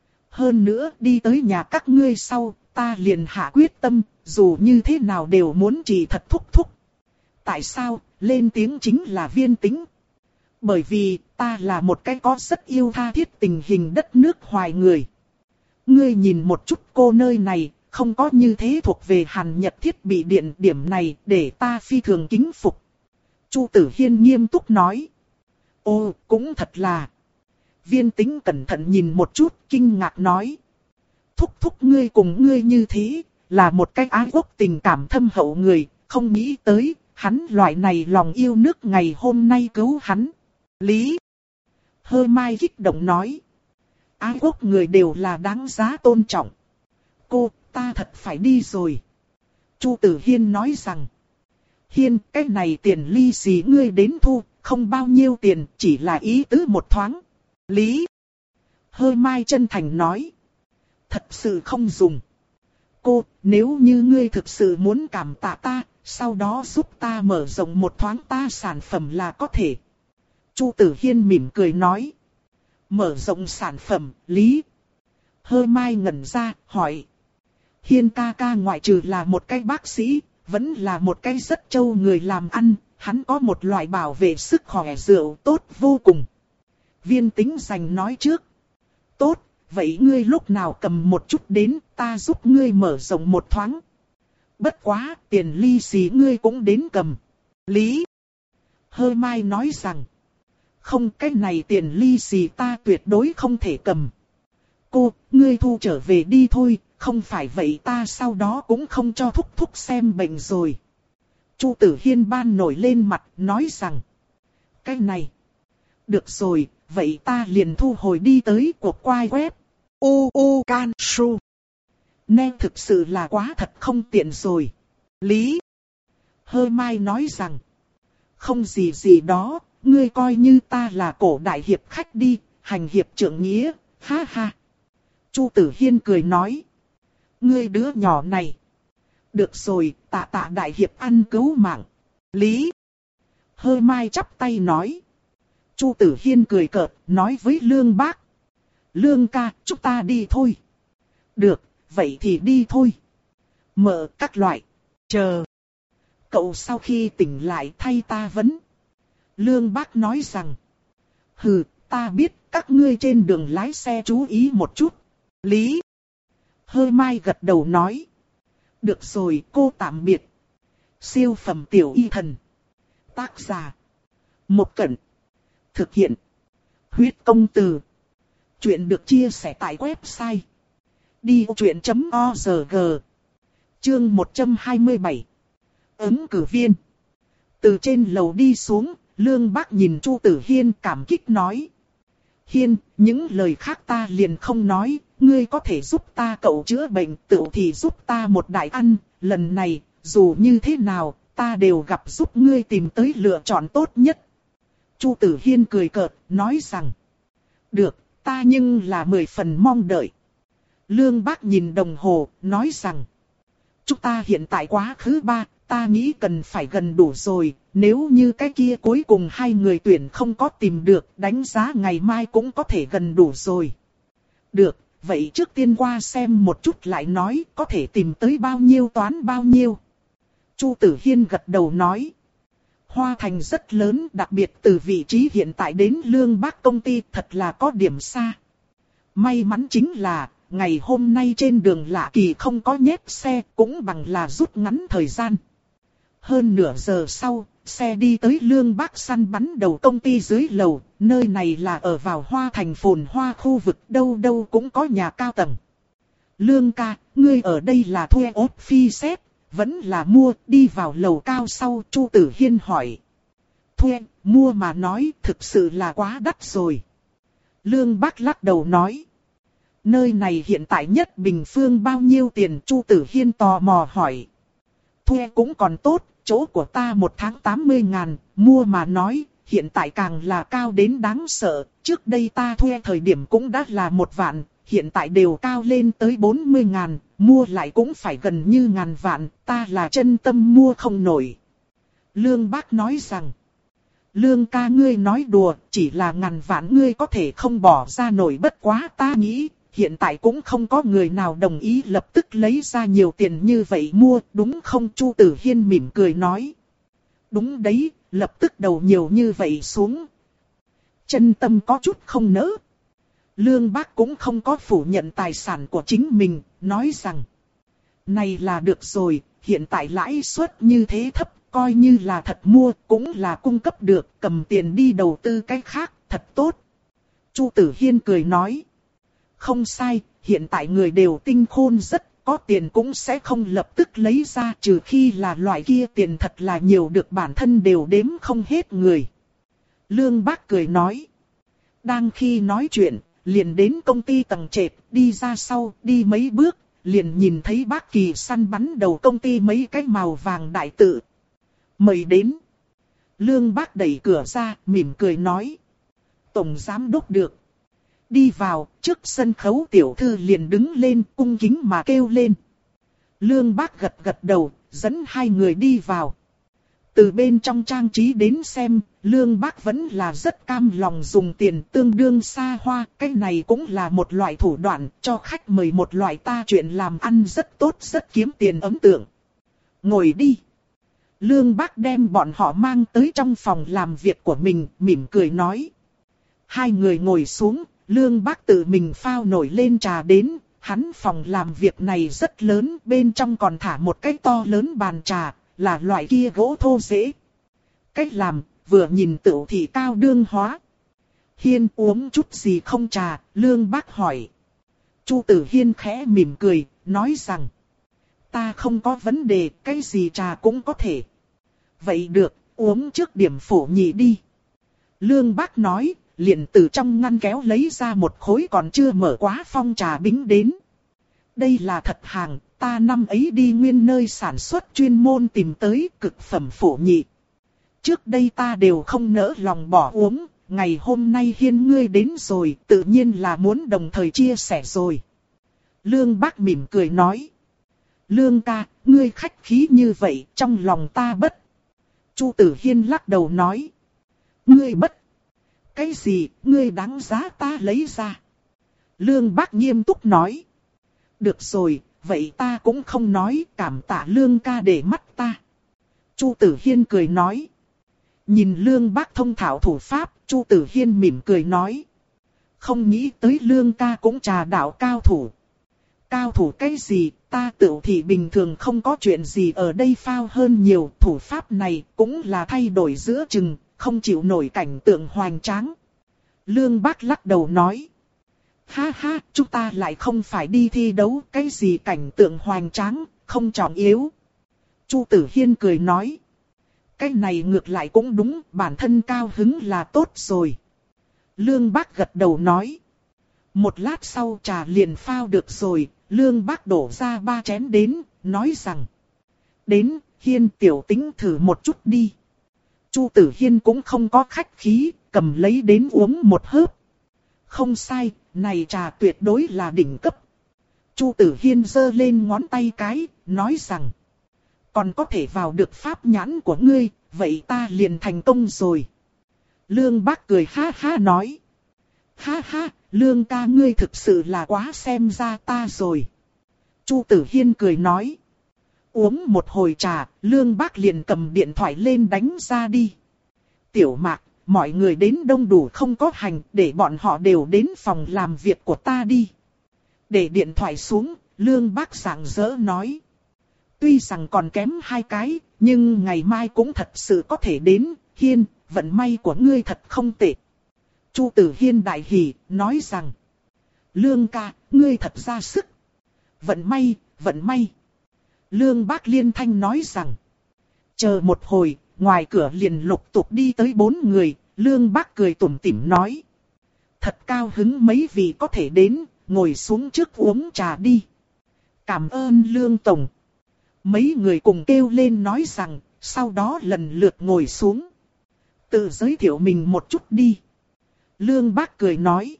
Speaker 1: Hơn nữa, đi tới nhà các ngươi sau, ta liền hạ quyết tâm, dù như thế nào đều muốn chỉ thật thúc thúc. Tại sao, lên tiếng chính là Viên Tĩnh. Bởi vì, ta là một cái có rất yêu tha thiết tình hình đất nước Hoài người. Ngươi nhìn một chút cô nơi này, không có như thế thuộc về Hàn Nhật thiết bị điện, điểm này để ta phi thường kính phục. Chu Tử Hiên nghiêm túc nói. Ô, cũng thật là. Viên Tĩnh cẩn thận nhìn một chút, kinh ngạc nói. Thúc thúc ngươi cùng ngươi như thế, là một cái ái quốc tình cảm thâm hậu người, không nghĩ tới, hắn loại này lòng yêu nước ngày hôm nay cứu hắn. Lý Hơ Mai kích động nói. Ái quốc người đều là đáng giá tôn trọng. Cô, ta thật phải đi rồi. Chu Tử Hiên nói rằng. Hiên, cái này tiền ly xì ngươi đến thu, không bao nhiêu tiền, chỉ là ý tứ một thoáng. Lý Hơ Mai chân thành nói. Thật sự không dùng. Cô, nếu như ngươi thực sự muốn cảm tạ ta, sau đó giúp ta mở rộng một thoáng ta sản phẩm là có thể. Chu Tử Hiên mỉm cười nói. Mở rộng sản phẩm, Lý Hơ Mai ngẩn ra, hỏi. Hiên ca ca ngoại trừ là một cái bác sĩ, vẫn là một cái rất trâu người làm ăn, hắn có một loại bảo vệ sức khỏe rượu tốt vô cùng. Viên Tĩnh Giành nói trước. Tốt, vậy ngươi lúc nào cầm một chút đến, ta giúp ngươi mở rộng một thoáng. Bất quá, tiền ly xì ngươi cũng đến cầm. Lý Hơ Mai nói rằng. Không, cái này tiền ly xì ta tuyệt đối không thể cầm. Cô, ngươi thu trở về đi thôi, không phải vậy ta sau đó cũng không cho thúc thúc xem bệnh rồi. Chu Tử Hiên ban nổi lên mặt, nói rằng. Cái này. Được rồi, vậy ta liền thu hồi đi tới cuộc quay web. U U Can Su. Nên thực sự là quá thật không tiện rồi. Lý Hơ Mai nói rằng. Không gì gì đó, ngươi coi như ta là cổ đại hiệp khách đi, hành hiệp trượng nghĩa, ha ha. Chu Tử Hiên cười nói. Ngươi đứa nhỏ này. Được rồi, tạ tạ đại hiệp ăn cứu mạng. Lý Hơ Mai chắp tay nói. Chu Tử Hiên cười cợt, nói với Lương bác. Lương ca, chúng ta đi thôi. Được, vậy thì đi thôi. Mở các loại. Chờ. Cậu sau khi tỉnh lại thay ta vấn. Lương bác nói rằng. Hừ, ta biết các ngươi trên đường lái xe chú ý một chút. Lý Hơ Mai gật đầu nói. Được rồi, cô tạm biệt. Siêu phẩm tiểu y thần. Tác giả Một Cẩn. Thực hiện Huyết Công Từ. Chuyện được chia sẻ tại website đi vô chuyện chấm org. Chương một trăm hai mươi bảy. Ứng cử viên. Từ trên lầu đi xuống, Lương bác nhìn Chu Tử Hiên cảm kích nói. Hiên, những lời khác ta liền không nói, ngươi có thể giúp ta cậu chữa bệnh, tự thì giúp ta một đại ăn, lần này, dù như thế nào, ta đều gặp giúp ngươi tìm tới lựa chọn tốt nhất. Chu Tử Hiên cười cợt, nói rằng. Được, ta nhưng là mười phần mong đợi. Lương Bác nhìn đồng hồ, nói rằng. Chúng ta hiện tại quá khứ ba, ta nghĩ cần phải gần đủ rồi. Nếu như cái kia cuối cùng hai người tuyển không có tìm được, đánh giá ngày mai cũng có thể gần đủ rồi. Được, vậy trước tiên qua xem một chút lại nói, có thể tìm tới bao nhiêu toán bao nhiêu. Chu Tử Hiên gật đầu nói. Hoa Thành rất lớn, đặc biệt từ vị trí hiện tại đến Lương Bác công ty thật là có điểm xa. May mắn chính là, ngày hôm nay trên đường lạ kỳ không có nhét xe, cũng bằng là rút ngắn thời gian. Hơn nửa giờ sau, xe đi tới Lương Bác săn bắn đầu công ty dưới lầu, nơi này là ở vào Hoa Thành phồn hoa khu vực, đâu đâu cũng có nhà cao tầng. Lương ca, ngươi ở đây là thuê ốt phi xếp, vẫn là mua, đi vào lầu cao sau, Chu Tử Hiên hỏi. Thuê, mua mà nói, thực sự là quá đắt rồi. Lương Bác lắc đầu nói. Nơi này hiện tại nhất bình phương bao nhiêu tiền, Chu Tử Hiên tò mò hỏi. Thuê cũng còn tốt, chỗ của ta một tháng tám mươi ngàn, mua mà nói, hiện tại càng là cao đến đáng sợ, trước đây ta thuê thời điểm cũng đã là một vạn, hiện tại đều cao lên tới bốn mươi ngàn, mua lại cũng phải gần như ngàn vạn, ta là chân tâm mua không nổi. Lương Bác nói rằng, Lương ca ngươi nói đùa, chỉ là ngàn vạn ngươi có thể không bỏ ra nổi, bất quá ta nghĩ, hiện tại cũng không có người nào đồng ý lập tức lấy ra nhiều tiền như vậy mua, đúng không? Chu Tử Hiên mỉm cười nói. Đúng đấy, lập tức đầu nhiều như vậy xuống. Chân tâm có chút không nỡ. Lương Bác cũng không có phủ nhận tài sản của chính mình, nói rằng. Này là được rồi, hiện tại lãi suất như thế thấp, coi như là thật mua, cũng là cung cấp được, cầm tiền đi đầu tư cái khác, thật tốt. Chu Tử Hiên cười nói. Không sai, hiện tại người đều tinh khôn rất, có tiền cũng sẽ không lập tức lấy ra, trừ khi là loại kia tiền thật là nhiều được bản thân đều đếm không hết người. Lương Bác cười nói. Đang khi nói chuyện, liền đến công ty tầng trệt, đi ra sau, đi mấy bước, liền nhìn thấy Bác Kỳ săn bắn đầu công ty mấy cái màu vàng đại tự. Mời đến. Lương Bác đẩy cửa ra, mỉm cười nói. Tổng giám đốc được. Đi vào, trước sân khấu tiểu thư liền đứng lên, cung kính mà kêu lên. Lương Bác gật gật đầu, dẫn hai người đi vào. Từ bên trong trang trí đến xem, Lương Bác vẫn là rất cam lòng dùng tiền tương đương xa hoa. Cái này cũng là một loại thủ đoạn, cho khách mời một loại ta chuyện làm ăn rất tốt, rất kiếm tiền ấn tượng. Ngồi đi. Lương Bác đem bọn họ mang tới trong phòng làm việc của mình, mỉm cười nói. Hai người ngồi xuống. Lương Bác tự mình phao nổi lên trà đến, hắn phòng làm việc này rất lớn, bên trong còn thả một cái to lớn bàn trà, là loại kia gỗ thô rễ. Cách làm, vừa nhìn tựu thì cao đương hóa. Hiên uống chút gì không trà, Lương Bác hỏi. Chu Tử Hiên khẽ mỉm cười, nói rằng. Ta không có vấn đề, cái gì trà cũng có thể. Vậy được, uống trước điểm phổ nhị đi. Lương Bác nói. Liền từ trong ngăn kéo lấy ra một khối còn chưa mở quá phong trà bính đến. Đây là thật hàng, ta năm ấy đi nguyên nơi sản xuất chuyên môn tìm tới cực phẩm phổ nhị. Trước đây ta đều không nỡ lòng bỏ uống, ngày hôm nay Hiên ngươi đến rồi, tự nhiên là muốn đồng thời chia sẻ rồi. Lương Bác mỉm cười nói. Lương ca, ngươi khách khí như vậy, trong lòng ta bất. Chu Tử Hiên lắc đầu nói. Ngươi bất. Cái gì, ngươi đáng giá ta lấy ra? Lương Bác nghiêm túc nói. Được rồi, vậy ta cũng không nói, cảm tạ Lương ca để mắt ta. Chu Tử Hiên cười nói. Nhìn Lương Bác thông thạo thủ pháp, Chu Tử Hiên mỉm cười nói. Không nghĩ tới Lương ca cũng trà đạo cao thủ. Cao thủ cái gì, ta tự thì bình thường không có chuyện gì ở đây phao hơn nhiều, thủ pháp này cũng là thay đổi giữa chừng. Không chịu nổi cảnh tượng hoành tráng. Lương Bác lắc đầu nói. Ha ha, chúng ta lại không phải đi thi đấu, cái gì cảnh tượng hoành tráng, không trọng yếu. Chu Tử Hiên cười nói. Cái này ngược lại cũng đúng, bản thân cao hứng là tốt rồi. Lương Bác gật đầu nói. Một lát sau trà liền phao được rồi, Lương Bác đổ ra ba chén đến, nói rằng. Đến, Hiên tiểu tính thử một chút đi. Chu Tử Hiên cũng không có khách khí, cầm lấy đến uống một hớp. Không sai, này trà tuyệt đối là đỉnh cấp. Chu Tử Hiên giơ lên ngón tay cái, nói rằng. Còn có thể vào được pháp nhãn của ngươi, vậy ta liền thành công rồi. Lương Bác cười ha ha nói. Ha ha, Lương ca ngươi thực sự là quá xem ra ta rồi. Chu Tử Hiên cười nói. Uống một hồi trà, Lương Bác liền cầm điện thoại lên đánh ra đi. Tiểu Mạc, mọi người đến đông đủ không có hành, để bọn họ đều đến phòng làm việc của ta đi. Để điện thoại xuống, Lương Bác rạng rỡ nói. Tuy rằng còn kém hai cái, nhưng ngày mai cũng thật sự có thể đến. Hiên, vận may của ngươi thật không tệ. Chu Tử Hiên đại hỉ, nói rằng. Lương ca, ngươi thật ra sức. Vận may, vận may. Lương Bác liên thanh nói rằng. Chờ một hồi, ngoài cửa liền lục tục đi tới bốn người. Lương Bác cười tủm tỉm nói. Thật cao hứng mấy vị có thể đến, ngồi xuống trước uống trà đi. Cảm ơn Lương Tổng. Mấy người cùng kêu lên nói rằng, sau đó lần lượt ngồi xuống. Tự giới thiệu mình một chút đi. Lương Bác cười nói.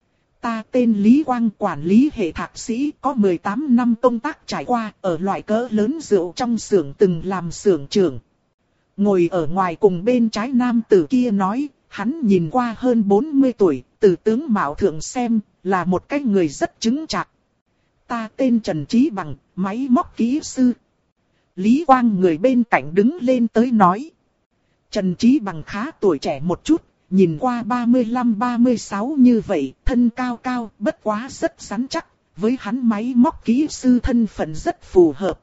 Speaker 1: Ta tên Lý Quang, quản lý hệ thạc sĩ, có mười tám năm công tác trải qua, ở loại cỡ lớn rượu trong xưởng từng làm xưởng trưởng. Ngồi ở ngoài cùng bên trái nam tử kia nói, hắn nhìn qua hơn bốn mươi tuổi, từ tướng mạo thượng xem, là một cái người rất chứng chạc. Ta tên Trần Trí Bằng, máy móc kỹ sư. Lý Quang người bên cạnh đứng lên tới nói. Trần Trí Bằng khá tuổi trẻ một chút, nhìn qua ba mươi lăm ba mươi sáu như vậy, thân cao cao, bất quá rất rắn chắc, với hắn máy móc kỹ sư thân phận rất phù hợp.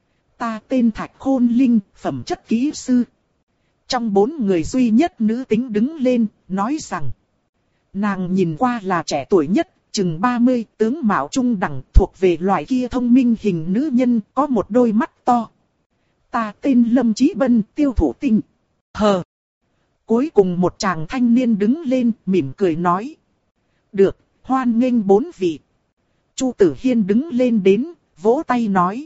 Speaker 1: Ta tên Thạch Khôn Linh, phẩm chất kỹ sư. Trong bốn người duy nhất nữ tính đứng lên, nói rằng. Nàng nhìn qua là trẻ tuổi nhất, chừng ba mươi, tướng mạo trung đẳng, thuộc về loại kia thông minh hình nữ nhân, có một đôi mắt to. Ta tên Lâm Chí Bân, tiêu thụ tinh. Hờ. Cuối cùng một chàng thanh niên đứng lên, mỉm cười nói. Được, hoan nghênh bốn vị. Chu Tử Hiên đứng lên đến, vỗ tay nói.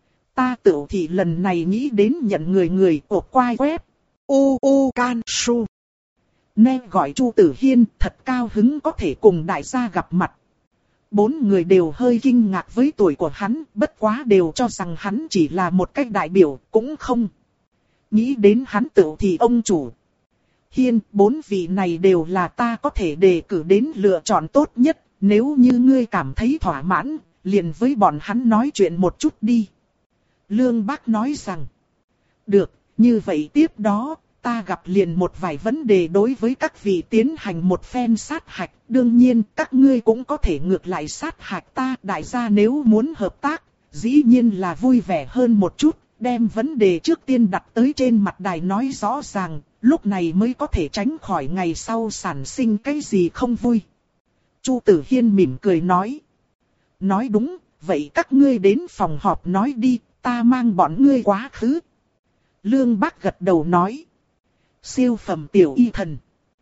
Speaker 1: Ta tự thì lần này nghĩ đến nhận người người của quai web. U U Can Su. Nghe gọi Chu Tử Hiên thật cao hứng có thể cùng đại gia gặp mặt. Bốn người đều hơi kinh ngạc với tuổi của hắn, bất quá đều cho rằng hắn chỉ là một cách đại biểu, cũng không. Nghĩ đến hắn tự thì ông chủ. Hiên, bốn vị này đều là ta có thể đề cử đến lựa chọn tốt nhất, nếu như ngươi cảm thấy thỏa mãn, liền với bọn hắn nói chuyện một chút đi. Lương Bác nói rằng, được, như vậy tiếp đó, ta gặp liền một vài vấn đề đối với các vị tiến hành một phen sát hạch. Đương nhiên, các ngươi cũng có thể ngược lại sát hạch ta. Đại gia nếu muốn hợp tác, dĩ nhiên là vui vẻ hơn một chút. Đem vấn đề trước tiên đặt tới trên mặt đài nói rõ ràng, lúc này mới có thể tránh khỏi ngày sau sản sinh cái gì không vui. Chu Tử Hiên mỉm cười nói. Nói đúng, vậy các ngươi đến phòng họp nói đi, ta mang bọn ngươi quá khứ. Lương Bác gật đầu nói. Siêu phẩm tiểu y thần.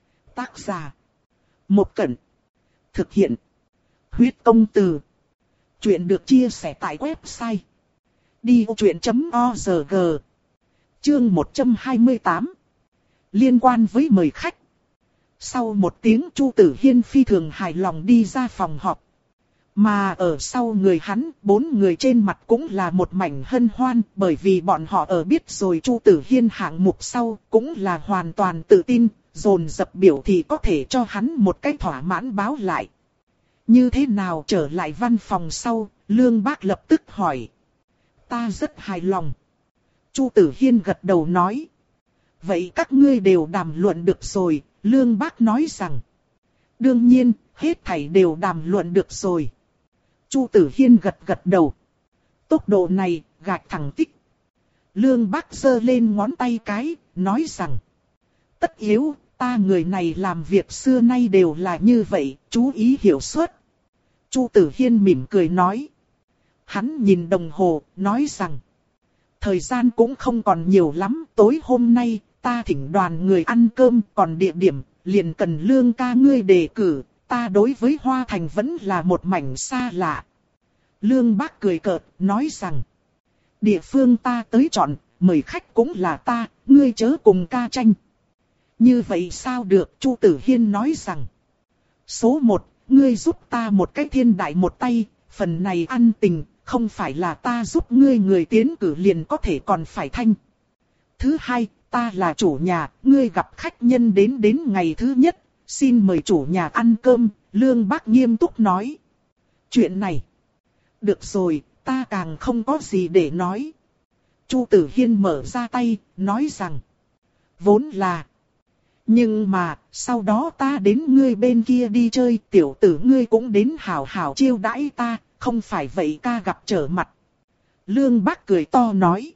Speaker 1: Tác giả. Một Cẩn. Thực hiện. Huyết công từ. Chuyện được chia sẻ tại website. đi vô chuyện chấm org. Chương một trăm hai mươi tám. Liên quan với mời khách. Sau một tiếng Chu Tử Hiên phi thường hài lòng đi ra phòng họp. Mà ở sau người hắn, bốn người trên mặt cũng là một mảnh hân hoan, bởi vì bọn họ ở biết rồi Chu Tử Hiên hạng mục sau, cũng là hoàn toàn tự tin, dồn dập biểu thì có thể cho hắn một cách thỏa mãn báo lại. Như thế nào trở lại văn phòng sau, Lương Bác lập tức hỏi. Ta rất hài lòng. Chu Tử Hiên gật đầu nói. Vậy các ngươi đều đàm luận được rồi, Lương Bác nói rằng. Đương nhiên, hết thảy đều đàm luận được rồi. Chu Tử Hiên gật gật đầu. Tốc độ này, gạch thẳng tích. Lương Bác giơ lên ngón tay cái, nói rằng. Tất yếu, ta người này làm việc xưa nay đều là như vậy, chú ý hiệu suất. Chu Tử Hiên mỉm cười nói. Hắn nhìn đồng hồ, nói rằng. Thời gian cũng không còn nhiều lắm, tối hôm nay, ta thỉnh đoàn người ăn cơm, còn địa điểm, liền cần Lương ca ngươi đề cử. Ta đối với Hoa Thành vẫn là một mảnh xa lạ. Lương Bác cười cợt, nói rằng. Địa phương ta tới chọn, mời khách cũng là ta, ngươi chớ cùng ca tranh. Như vậy sao được, Chu Tử Hiên nói rằng. Số một, ngươi giúp ta một cái thiên đại một tay, phần này ăn tình, không phải là ta giúp ngươi người tiến cử liền có thể còn phải thanh. Thứ hai, ta là chủ nhà, ngươi gặp khách nhân đến đến ngày thứ nhất, xin mời chủ nhà ăn cơm, Lương Bác nghiêm túc nói. Chuyện này, được rồi, ta càng không có gì để nói. Chu Tử Hiên mở ra tay, nói rằng, vốn là. Nhưng mà, sau đó ta đến ngươi bên kia đi chơi, tiểu tử ngươi cũng đến hảo hảo chiêu đãi ta, không phải vậy ca gặp trở mặt. Lương Bác cười to nói.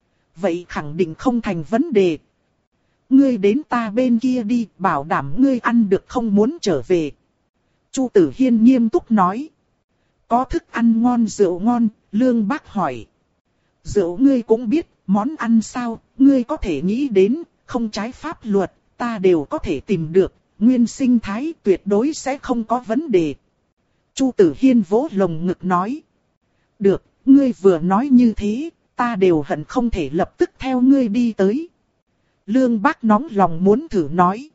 Speaker 1: Vậy khẳng định không thành vấn đề. Ngươi đến ta bên kia đi, bảo đảm ngươi ăn được không muốn trở về. Chu Tử Hiên nghiêm túc nói. Có thức ăn ngon rượu ngon, Lương Bác hỏi. Rượu ngươi cũng biết, món ăn sao, ngươi có thể nghĩ đến, không trái pháp luật, ta đều có thể tìm được, nguyên sinh thái tuyệt đối sẽ không có vấn đề. Chu Tử Hiên vỗ lồng ngực nói. Được, ngươi vừa nói như thế, ta đều hận không thể lập tức theo ngươi đi tới. Lương Bác nóng lòng muốn thử nói.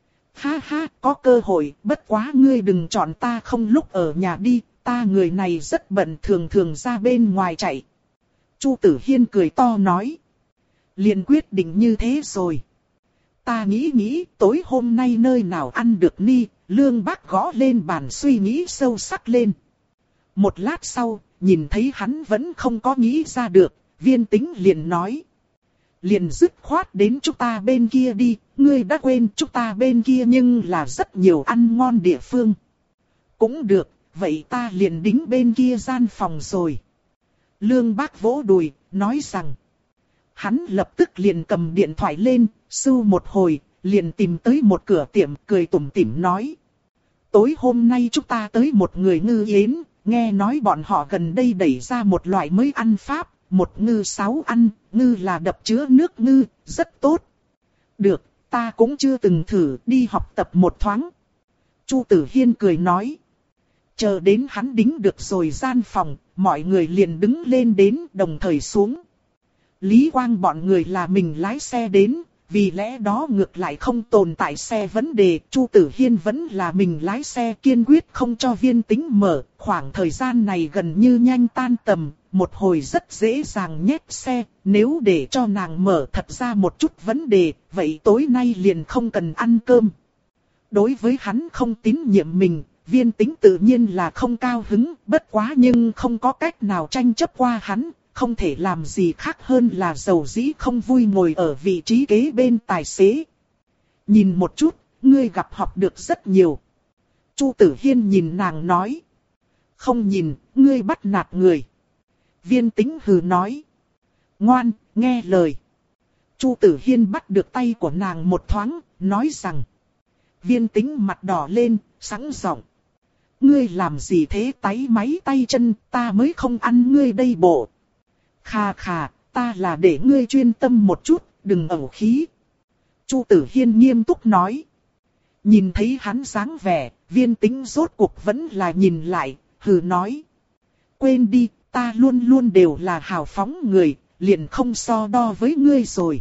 Speaker 1: Ha ha, có cơ hội, bất quá ngươi đừng chọn ta không lúc ở nhà đi, ta người này rất bận thường thường ra bên ngoài chạy. Chu Tử Hiên cười to nói. Liền quyết định như thế rồi. Ta nghĩ nghĩ tối hôm nay nơi nào ăn được ni, Lương Bác gõ lên bàn suy nghĩ sâu sắc lên. Một lát sau, nhìn thấy hắn vẫn không có nghĩ ra được, Viên Tĩnh liền nói. Liền dứt khoát đến chúng ta bên kia đi, ngươi đã quên chúng ta bên kia nhưng là rất nhiều ăn ngon địa phương. Cũng được, vậy ta liền đính bên kia gian phòng rồi. Lương Bác vỗ đùi, nói rằng. Hắn lập tức liền cầm điện thoại lên, sưu một hồi, liền tìm tới một cửa tiệm, cười tủm tỉm nói. Tối hôm nay chúng ta tới một người ngư yến, nghe nói bọn họ gần đây đẩy ra một loại mới ăn pháp, một ngư sáu ăn, ngư là đập chứa nước ngư, rất tốt. Được, ta cũng chưa từng thử, đi học tập một thoáng. Chu Tử Hiên cười nói. Chờ đến hắn đính được rồi gian phòng, mọi người liền đứng lên đến đồng thời xuống. Lý Quang bọn người là mình lái xe đến, vì lẽ đó ngược lại không tồn tại xe vấn đề. Chu Tử Hiên vẫn là mình lái xe, kiên quyết không cho Viên Tĩnh mở. Khoảng thời gian này gần như nhanh tan tầm, một hồi rất dễ dàng nhét xe. Nếu để cho nàng mở thật ra một chút vấn đề, vậy tối nay liền không cần ăn cơm. Đối với hắn không tín nhiệm mình, Viên Tĩnh tự nhiên là không cao hứng, bất quá nhưng không có cách nào tranh chấp qua hắn. Không thể làm gì khác hơn là dầu dĩ không vui ngồi ở vị trí kế bên tài xế. Nhìn một chút, ngươi gặp học được rất nhiều. Chu Tử Hiên nhìn nàng nói. Không nhìn, ngươi bắt nạt người. Viên Tĩnh hừ nói. Ngoan, nghe lời. Chu Tử Hiên bắt được tay của nàng một thoáng, nói rằng. Viên Tĩnh mặt đỏ lên, sẵn giọng. Ngươi làm gì thế táy máy tay chân, ta mới không ăn ngươi đây bộ. Khà khà, ta là để ngươi chuyên tâm một chút, đừng ẩu khí. Chu Tử Hiên nghiêm túc nói. Nhìn thấy hắn dáng vẻ, Viên Tĩnh rốt cuộc vẫn là nhìn lại, hừ nói. Quên đi, ta luôn luôn đều là hào phóng người, liền không so đo với ngươi rồi.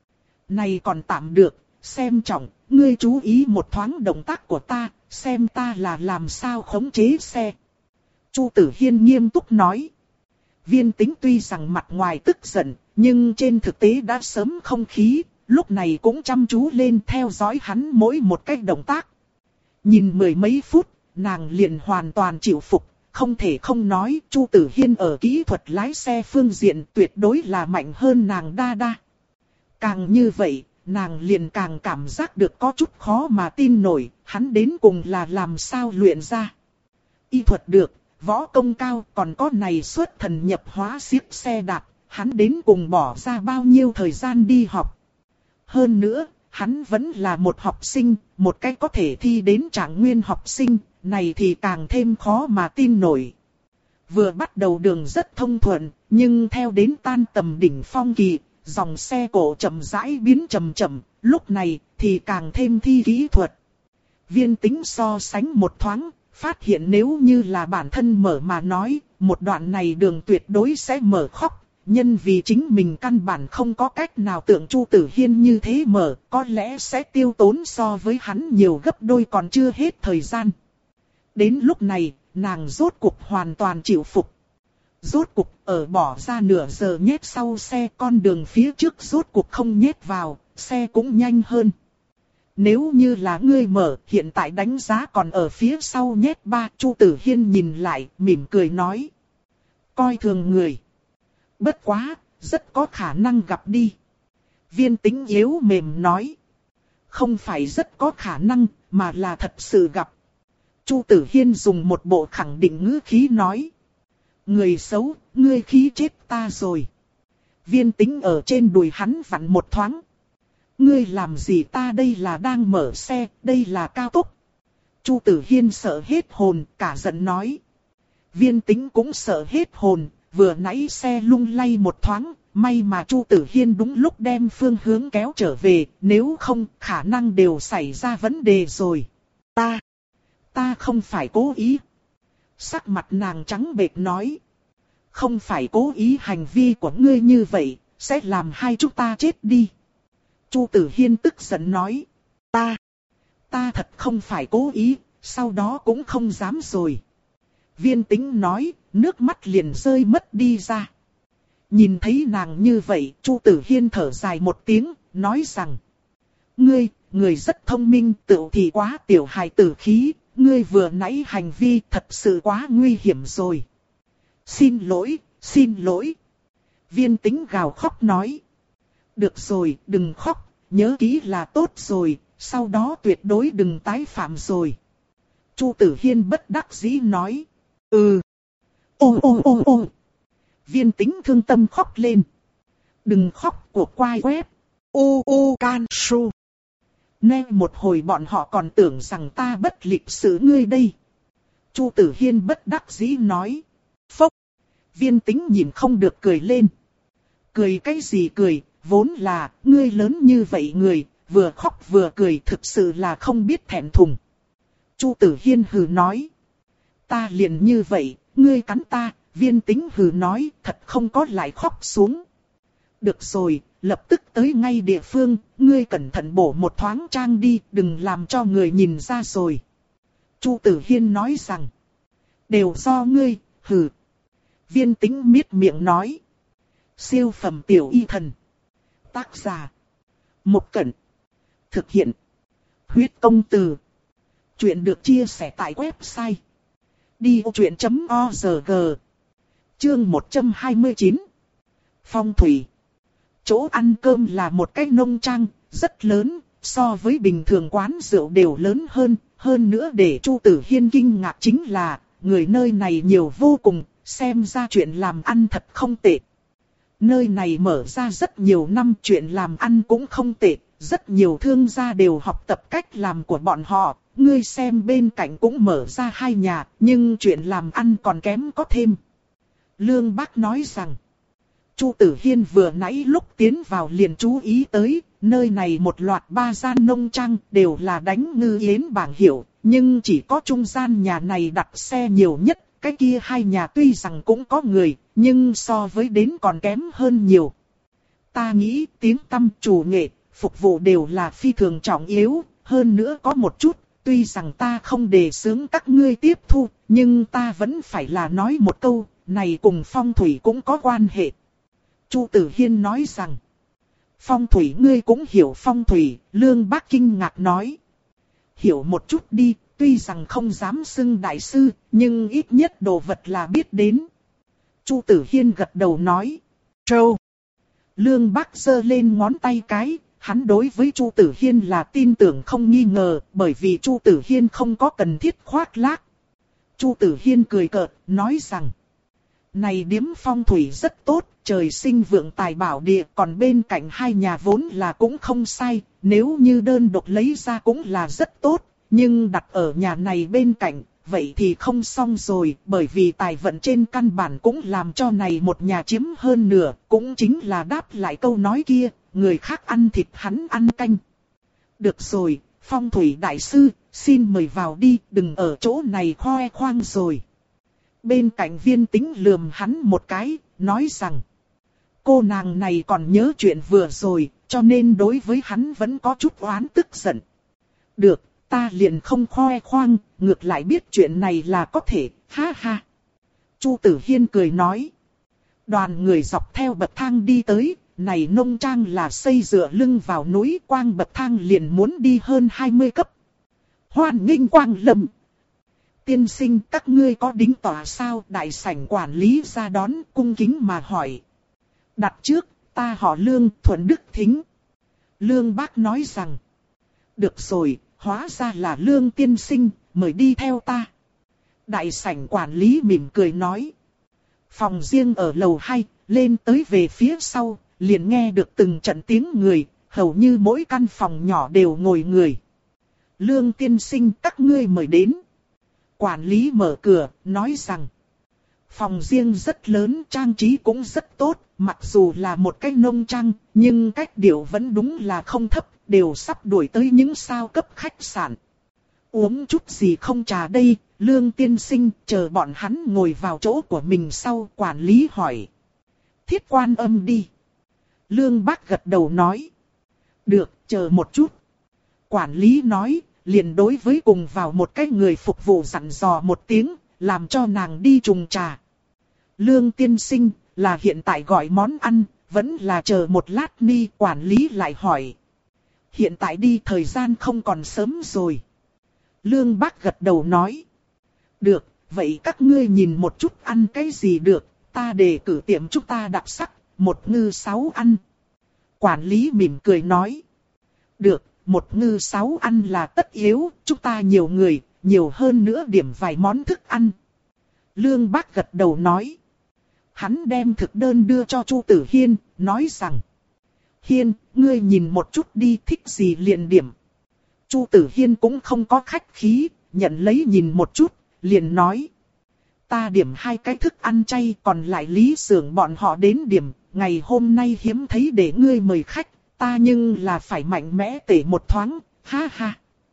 Speaker 1: Này còn tạm được, xem trọng, ngươi chú ý một thoáng động tác của ta, xem ta là làm sao khống chế xe. Chu Tử Hiên nghiêm túc nói. Viên Tĩnh tuy rằng mặt ngoài tức giận, nhưng trên thực tế đã sớm không khí, lúc này cũng chăm chú lên theo dõi hắn mỗi một cái động tác. Nhìn mười mấy phút, nàng liền hoàn toàn chịu phục, không thể không nói Chu Tử Hiên ở kỹ thuật lái xe phương diện tuyệt đối là mạnh hơn nàng đa đa. Càng như vậy, nàng liền càng cảm giác được có chút khó mà tin nổi, hắn đến cùng là làm sao luyện ra. Y thuật được. Võ công cao còn có này xuất thần nhập hóa xiếc xe đạp, hắn đến cùng bỏ ra bao nhiêu thời gian đi học. Hơn nữa, hắn vẫn là một học sinh, một cái có thể thi đến trạng nguyên học sinh, này thì càng thêm khó mà tin nổi. Vừa bắt đầu đường rất thông thuận, nhưng theo đến tan tầm đỉnh phong kỳ, dòng xe cổ chậm rãi biến chậm chậm, lúc này thì càng thêm thi kỹ thuật. Viên Tĩnh so sánh một thoáng. Phát hiện nếu như là bản thân mở mà nói, một đoạn này đường tuyệt đối sẽ mở khóc, nhân vì chính mình căn bản không có cách nào tượng Chu Tử Hiên như thế mở, có lẽ sẽ tiêu tốn so với hắn nhiều gấp đôi còn chưa hết thời gian. Đến lúc này, nàng rốt cuộc hoàn toàn chịu phục. Rốt cuộc ở bỏ ra nửa giờ nhét sau xe, con đường phía trước rốt cuộc không nhét vào, xe cũng nhanh hơn. Nếu như là ngươi mở, hiện tại đánh giá còn ở phía sau nhét ba. Chu Tử Hiên nhìn lại, mỉm cười nói. Coi thường người. Bất quá, rất có khả năng gặp đi. Viên Tĩnh yếu mềm nói. Không phải rất có khả năng, mà là thật sự gặp. Chu Tử Hiên dùng một bộ khẳng định ngữ khí nói. Người xấu, ngươi khí chết ta rồi. Viên Tĩnh ở trên đùi hắn vặn một thoáng. Ngươi làm gì, ta đây là đang mở xe, đây là cao tốc. Chu Tử Hiên sợ hết hồn, cả giận nói. Viên Tĩnh cũng sợ hết hồn, vừa nãy xe lung lay một thoáng, may mà Chu Tử Hiên đúng lúc đem phương hướng kéo trở về, nếu không khả năng đều xảy ra vấn đề rồi. Ta, ta không phải cố ý. Sắc mặt nàng trắng bệch nói. Không phải cố ý, hành vi của ngươi như vậy, sẽ làm hai chúng ta chết đi. Chu Tử Hiên tức giận nói. Ta, ta thật không phải cố ý, sau đó cũng không dám rồi. Viên Tĩnh nói, nước mắt liền rơi mất đi ra. Nhìn thấy nàng như vậy, Chu Tử Hiên thở dài một tiếng, nói rằng. Ngươi, người rất thông minh, tựu thì quá tiểu hài tử khí, ngươi vừa nãy hành vi thật sự quá nguy hiểm rồi. Xin lỗi, xin lỗi. Viên Tĩnh gào khóc nói. Được rồi, đừng khóc, nhớ kỹ là tốt rồi, sau đó tuyệt đối đừng tái phạm rồi. Chu Tử Hiên bất đắc dĩ nói. Ừ. Ô ô ô ô. Viên Tĩnh thương tâm khóc lên. Đừng khóc, của quai web. U u can su. Nghe một hồi bọn họ còn tưởng rằng ta bất lịch sự ngươi đây. Chu Tử Hiên bất đắc dĩ nói. Phốc. Viên Tĩnh nhìn không được cười lên. Cười cái gì cười, vốn là ngươi lớn như vậy người, vừa khóc vừa cười, thực sự là không biết thẹn thùng. Chu Tử Hiên hừ nói. Ta liền như vậy, ngươi cắn ta. Viên Tĩnh hừ nói, thật không có lại khóc xuống. Được rồi, lập tức tới ngay địa phương, ngươi cẩn thận bổ một thoáng trang đi, đừng làm cho người nhìn ra rồi. Chu Tử Hiên nói rằng. Đều do ngươi, hừ. Viên Tĩnh miết miệng nói. Siêu phẩm tiểu y thần. Tác giả. Một Cẩn. Thực hiện. Huyết công từ. Chuyện được chia sẻ tại website. đi ô chuyện chấm org. Chương một trăm hai mươi chín. Phong thủy. Chỗ ăn cơm là một cái nông trang, rất lớn, so với bình thường quán rượu đều lớn hơn. Hơn nữa để Chu Tử Hiên kinh ngạc chính là, người nơi này nhiều vô cùng, xem ra chuyện làm ăn thật không tệ. Nơi này mở ra rất nhiều năm, chuyện làm ăn cũng không tệ, rất nhiều thương gia đều học tập cách làm của bọn họ. Ngươi xem bên cạnh cũng mở ra hai nhà, nhưng chuyện làm ăn còn kém có thêm. Lương Bác nói rằng, Chu Tử Hiên vừa nãy lúc tiến vào liền chú ý tới, nơi này một loạt ba gian nông trang đều là đánh ngư yến bảng hiệu, nhưng chỉ có trung gian nhà này đặt xe nhiều nhất. Cái kia hai nhà tuy rằng cũng có người, nhưng so với đến còn kém hơn nhiều. Ta nghĩ tiếng tăm, chủ nghệ, phục vụ đều là phi thường trọng yếu, hơn nữa có một chút, tuy rằng ta không đề xướng các ngươi tiếp thu, nhưng ta vẫn phải là nói một câu, này cùng phong thủy cũng có quan hệ. Chu Tử Hiên nói rằng, phong thủy ngươi cũng hiểu phong thủy, Lương Bác kinh ngạc nói. Hiểu một chút đi. Tuy rằng không dám xưng đại sư, nhưng ít nhất đồ vật là biết đến. Chu Tử Hiên gật đầu nói. Trâu. Lương Bác giơ lên ngón tay cái, hắn đối với Chu Tử Hiên là tin tưởng không nghi ngờ, bởi vì Chu Tử Hiên không có cần thiết khoác lác. Chu Tử Hiên cười cợt, nói rằng. Này điếm phong thủy rất tốt, trời sinh vượng tài bảo địa, còn bên cạnh hai nhà vốn là cũng không sai, nếu như đơn độc lấy ra cũng là rất tốt. Nhưng đặt ở nhà này bên cạnh, vậy thì không xong rồi, bởi vì tài vận trên căn bản cũng làm cho này một nhà chiếm hơn nửa, cũng chính là đáp lại câu nói kia, người khác ăn thịt hắn ăn canh. Được rồi, phong thủy đại sư, xin mời vào đi, đừng ở chỗ này khoe khoang rồi. Bên cạnh Viên Tĩnh lườm hắn một cái, nói rằng, cô nàng này còn nhớ chuyện vừa rồi, cho nên đối với hắn vẫn có chút oán tức giận. Được, ta liền không khoe khoang, ngược lại biết chuyện này là có thể, ha ha. Chu Tử Hiên cười nói. Đoàn người dọc theo bậc thang đi tới, này nông trang là xây dựa lưng vào núi, quang bậc thang liền muốn đi hơn hai mươi cấp. Hoan nghênh Quang Lâm. Tiên sinh, các ngươi có đính tòa sao? Đại sảnh quản lý ra đón, cung kính mà hỏi. Đặt trước, ta họ Lương, thuận đức thính. Lương bác nói rằng. Được rồi, hóa ra là Lương tiên sinh, mời đi theo ta. Đại sảnh quản lý mỉm cười nói. Phòng riêng ở lầu hai, lên tới về phía sau, liền nghe được từng trận tiếng người, hầu như mỗi căn phòng nhỏ đều ngồi người. Lương tiên sinh, các ngươi mời đến. Quản lý mở cửa, nói rằng. Phòng riêng rất lớn, trang trí cũng rất tốt, mặc dù là một cái nông trang, nhưng cách điệu vẫn đúng là không thấp, đều sắp đuổi tới những sao cấp khách sạn. Uống chút gì không trà đây, Lương tiên sinh, chờ bọn hắn ngồi vào chỗ của mình sau, quản lý hỏi. Thiết Quan Âm đi. Lương bác gật đầu nói. Được, chờ một chút. Quản lý nói, liền đối với cùng vào một cái người phục vụ dặn dò một tiếng, làm cho nàng đi trùng trà. Lương tiên sinh, là hiện tại gọi món ăn, vẫn là chờ một lát ni, quản lý lại hỏi. Hiện tại đi, thời gian không còn sớm rồi. Lương bác gật đầu nói. Được, vậy các ngươi nhìn một chút ăn cái gì được, ta đề cử tiệm chúng ta đặc sắc, một ngư sáu ăn. Quản lý mỉm cười nói. Được, một ngư sáu ăn là tất yếu, chúng ta nhiều người, nhiều hơn nữa điểm vài món thức ăn. Lương bác gật đầu nói. Hắn đem thực đơn đưa cho Chu Tử Hiên, nói rằng. Hiên, ngươi nhìn một chút đi, thích gì liền điểm. Chu Tử Hiên cũng không có khách khí, nhận lấy nhìn một chút, liền nói. Ta điểm hai cái thức ăn chay, còn lại Lý Xưởng bọn họ đến điểm, ngày hôm nay hiếm thấy để ngươi mời khách, ta nhưng là phải mạnh mẽ tể một thoáng, ha ha.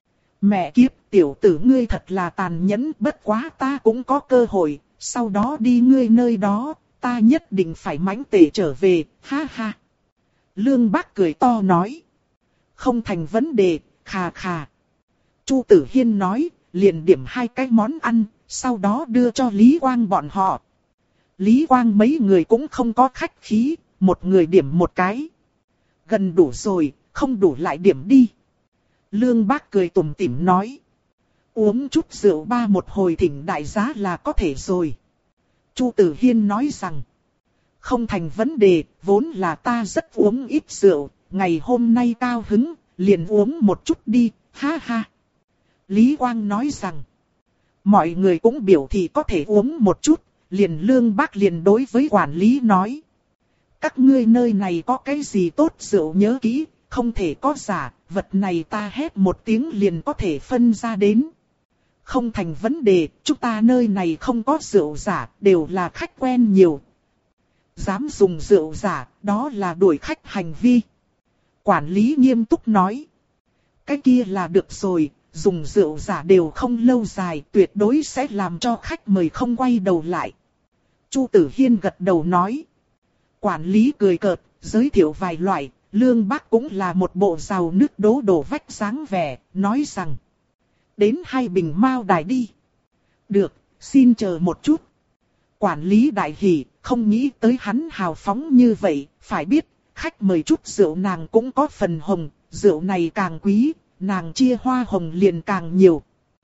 Speaker 1: Mẹ kiếp, tiểu tử ngươi thật là tàn nhẫn, bất quá ta cũng có cơ hội, sau đó đi ngươi nơi đó, ta nhất định phải mãnh tể trở về, ha ha. Lương bác cười to nói. Không thành vấn đề, khà khà. Chu Tử Hiên nói, liền điểm hai cái món ăn, sau đó đưa cho Lý Quang bọn họ. Lý Quang mấy người cũng không có khách khí, một người điểm một cái. Gần đủ rồi, không đủ lại điểm đi. Lương bác cười tủm tỉm nói. Uống chút rượu ba một hồi thỉnh đại giá là có thể rồi. Chu Tử Hiên nói rằng. Không thành vấn đề, vốn là ta rất uống ít rượu, ngày hôm nay cao hứng, liền uống một chút đi, ha ha. Lý Quang nói rằng. Mọi người cũng biểu thị có thể uống một chút, liền Lương bác liền đối với quản lý nói. Các ngươi nơi này có cái gì tốt rượu nhớ kỹ, không thể có giả, vật này ta hét một tiếng liền có thể phân ra đến. Không thành vấn đề, chúng ta nơi này không có rượu giả, đều là khách quen nhiều. Dám dùng rượu giả, đó là đuổi khách hành vi. Quản lý nghiêm túc nói. Cái kia là được rồi, dùng rượu giả đều không lâu dài, tuyệt đối sẽ làm cho khách mời không quay đầu lại. Chu Tử Hiên gật đầu nói. Quản lý cười cợt, giới thiệu vài loại, Lương bác cũng là một bộ rào nước đố đổ vách dáng vẻ, nói rằng. Đến hai bình mao đài đi. Được, xin chờ một chút. Quản lý đại hỉ, không nghĩ tới hắn hào phóng như vậy, phải biết, khách mời chút rượu nàng cũng có phần hồng, rượu này càng quý, nàng chia hoa hồng liền càng nhiều.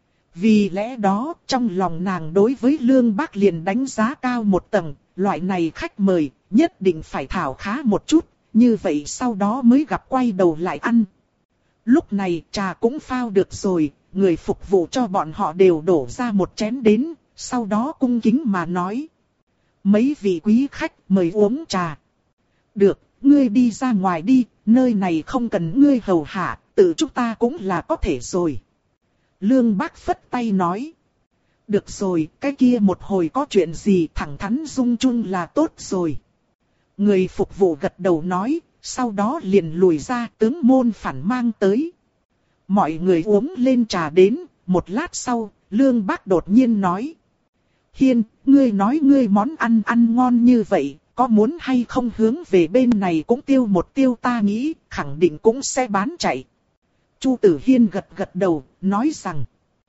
Speaker 1: Vì lẽ đó, trong lòng nàng đối với Lương bác liền đánh giá cao một tầng, loại này khách mời, nhất định phải thảo khá một chút, như vậy sau đó mới gặp quay đầu lại ăn. Lúc này trà cũng phao được rồi, người phục vụ cho bọn họ đều đổ ra một chén đến, sau đó cung kính mà nói. Mấy vị quý khách mời uống trà. Được, ngươi đi ra ngoài đi, nơi này không cần ngươi hầu hạ, tự chúng ta cũng là có thể rồi. Lương bác phất tay nói. Được rồi, cái kia một hồi có chuyện gì thẳng thắn dung chung là tốt rồi. Người phục vụ gật đầu nói, sau đó liền lùi ra tướng môn phản mang tới. Mọi người uống lên trà đến, một lát sau, Lương bác đột nhiên nói. Hiên, ngươi nói ngươi món ăn ăn ngon như vậy, có muốn hay không hướng về bên này cũng tiêu một tiêu, ta nghĩ khẳng định cũng sẽ bán chạy. Chu Tử Hiên gật gật đầu, nói rằng,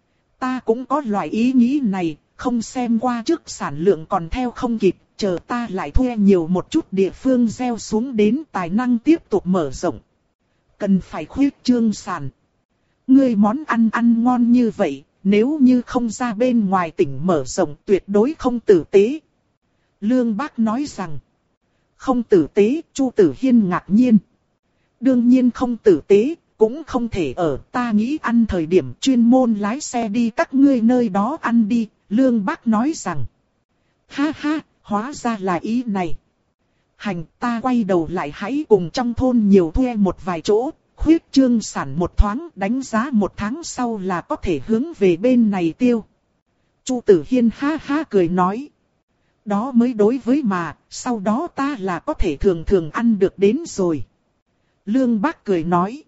Speaker 1: ta cũng có loại ý nghĩ này, không xem qua trước sản lượng còn theo không kịp, chờ ta lại thuê nhiều một chút địa phương gieo xuống đến tài năng tiếp tục mở rộng. Cần phải khuyết trương sản. Ngươi món ăn ăn ngon như vậy, nếu như không ra bên ngoài tỉnh mở rộng tuyệt đối không tử tế. Lương Bác nói rằng, không tử tế, Chu Tử Hiên ngạc nhiên. Đương nhiên không tử tế, cũng không thể ở, ta nghĩ ăn thời điểm chuyên môn lái xe đi các ngươi nơi đó ăn đi, Lương Bác nói rằng. Ha ha, hóa ra là ý này. Hành, ta quay đầu lại hãy cùng trong thôn nhiều thuê một vài chỗ, khuyết trương sản một thoáng, đánh giá một tháng sau là có thể hướng về bên này tiêu. Chu Tử Hiên ha ha cười nói. Đó mới đối với mà, sau đó ta là có thể thường thường ăn được đến rồi. Lương Bác cười nói.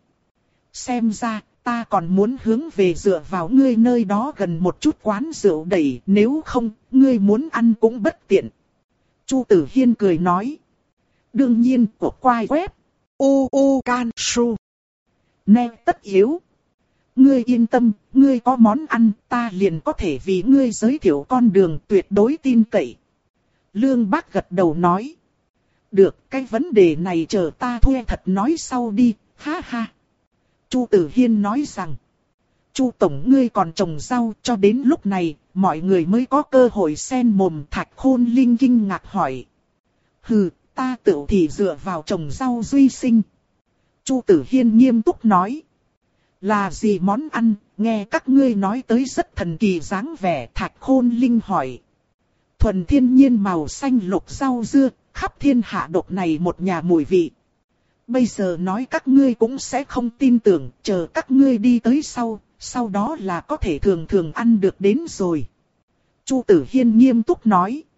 Speaker 1: Xem ra, ta còn muốn hướng về dựa vào ngươi nơi đó gần một chút quán rượu đẩy, nếu không, ngươi muốn ăn cũng bất tiện. Chu Tử Hiên cười nói. Đương nhiên, của quai web. U U Can Su. Nè tất yếu. Ngươi yên tâm, ngươi có món ăn, ta liền có thể vì ngươi giới thiệu con đường tuyệt đối tin cậy. Lương Bác gật đầu nói. Được, cái vấn đề này chờ ta thuê thật nói sau đi, ha ha. Chu Tử Hiên nói rằng. Chu Tổng ngươi còn trồng rau, cho đến lúc này, mọi người mới có cơ hội xen mồm. Thạch Khôn Linh kinh ngạc hỏi. Hừ, ta tự thì dựa vào trồng rau duy sinh. Chu Tử Hiên nghiêm túc nói. Là gì món ăn, nghe các ngươi nói tới rất thần kỳ dáng vẻ. Thạch Khôn Linh hỏi. Thuần thiên nhiên màu xanh lục rau dưa, khắp thiên hạ độc này một nhà mùi vị. Bây giờ nói các ngươi cũng sẽ không tin tưởng, chờ các ngươi đi tới sau, sau đó là có thể thường thường ăn được đến rồi. Chu Tử Hiên nghiêm túc nói.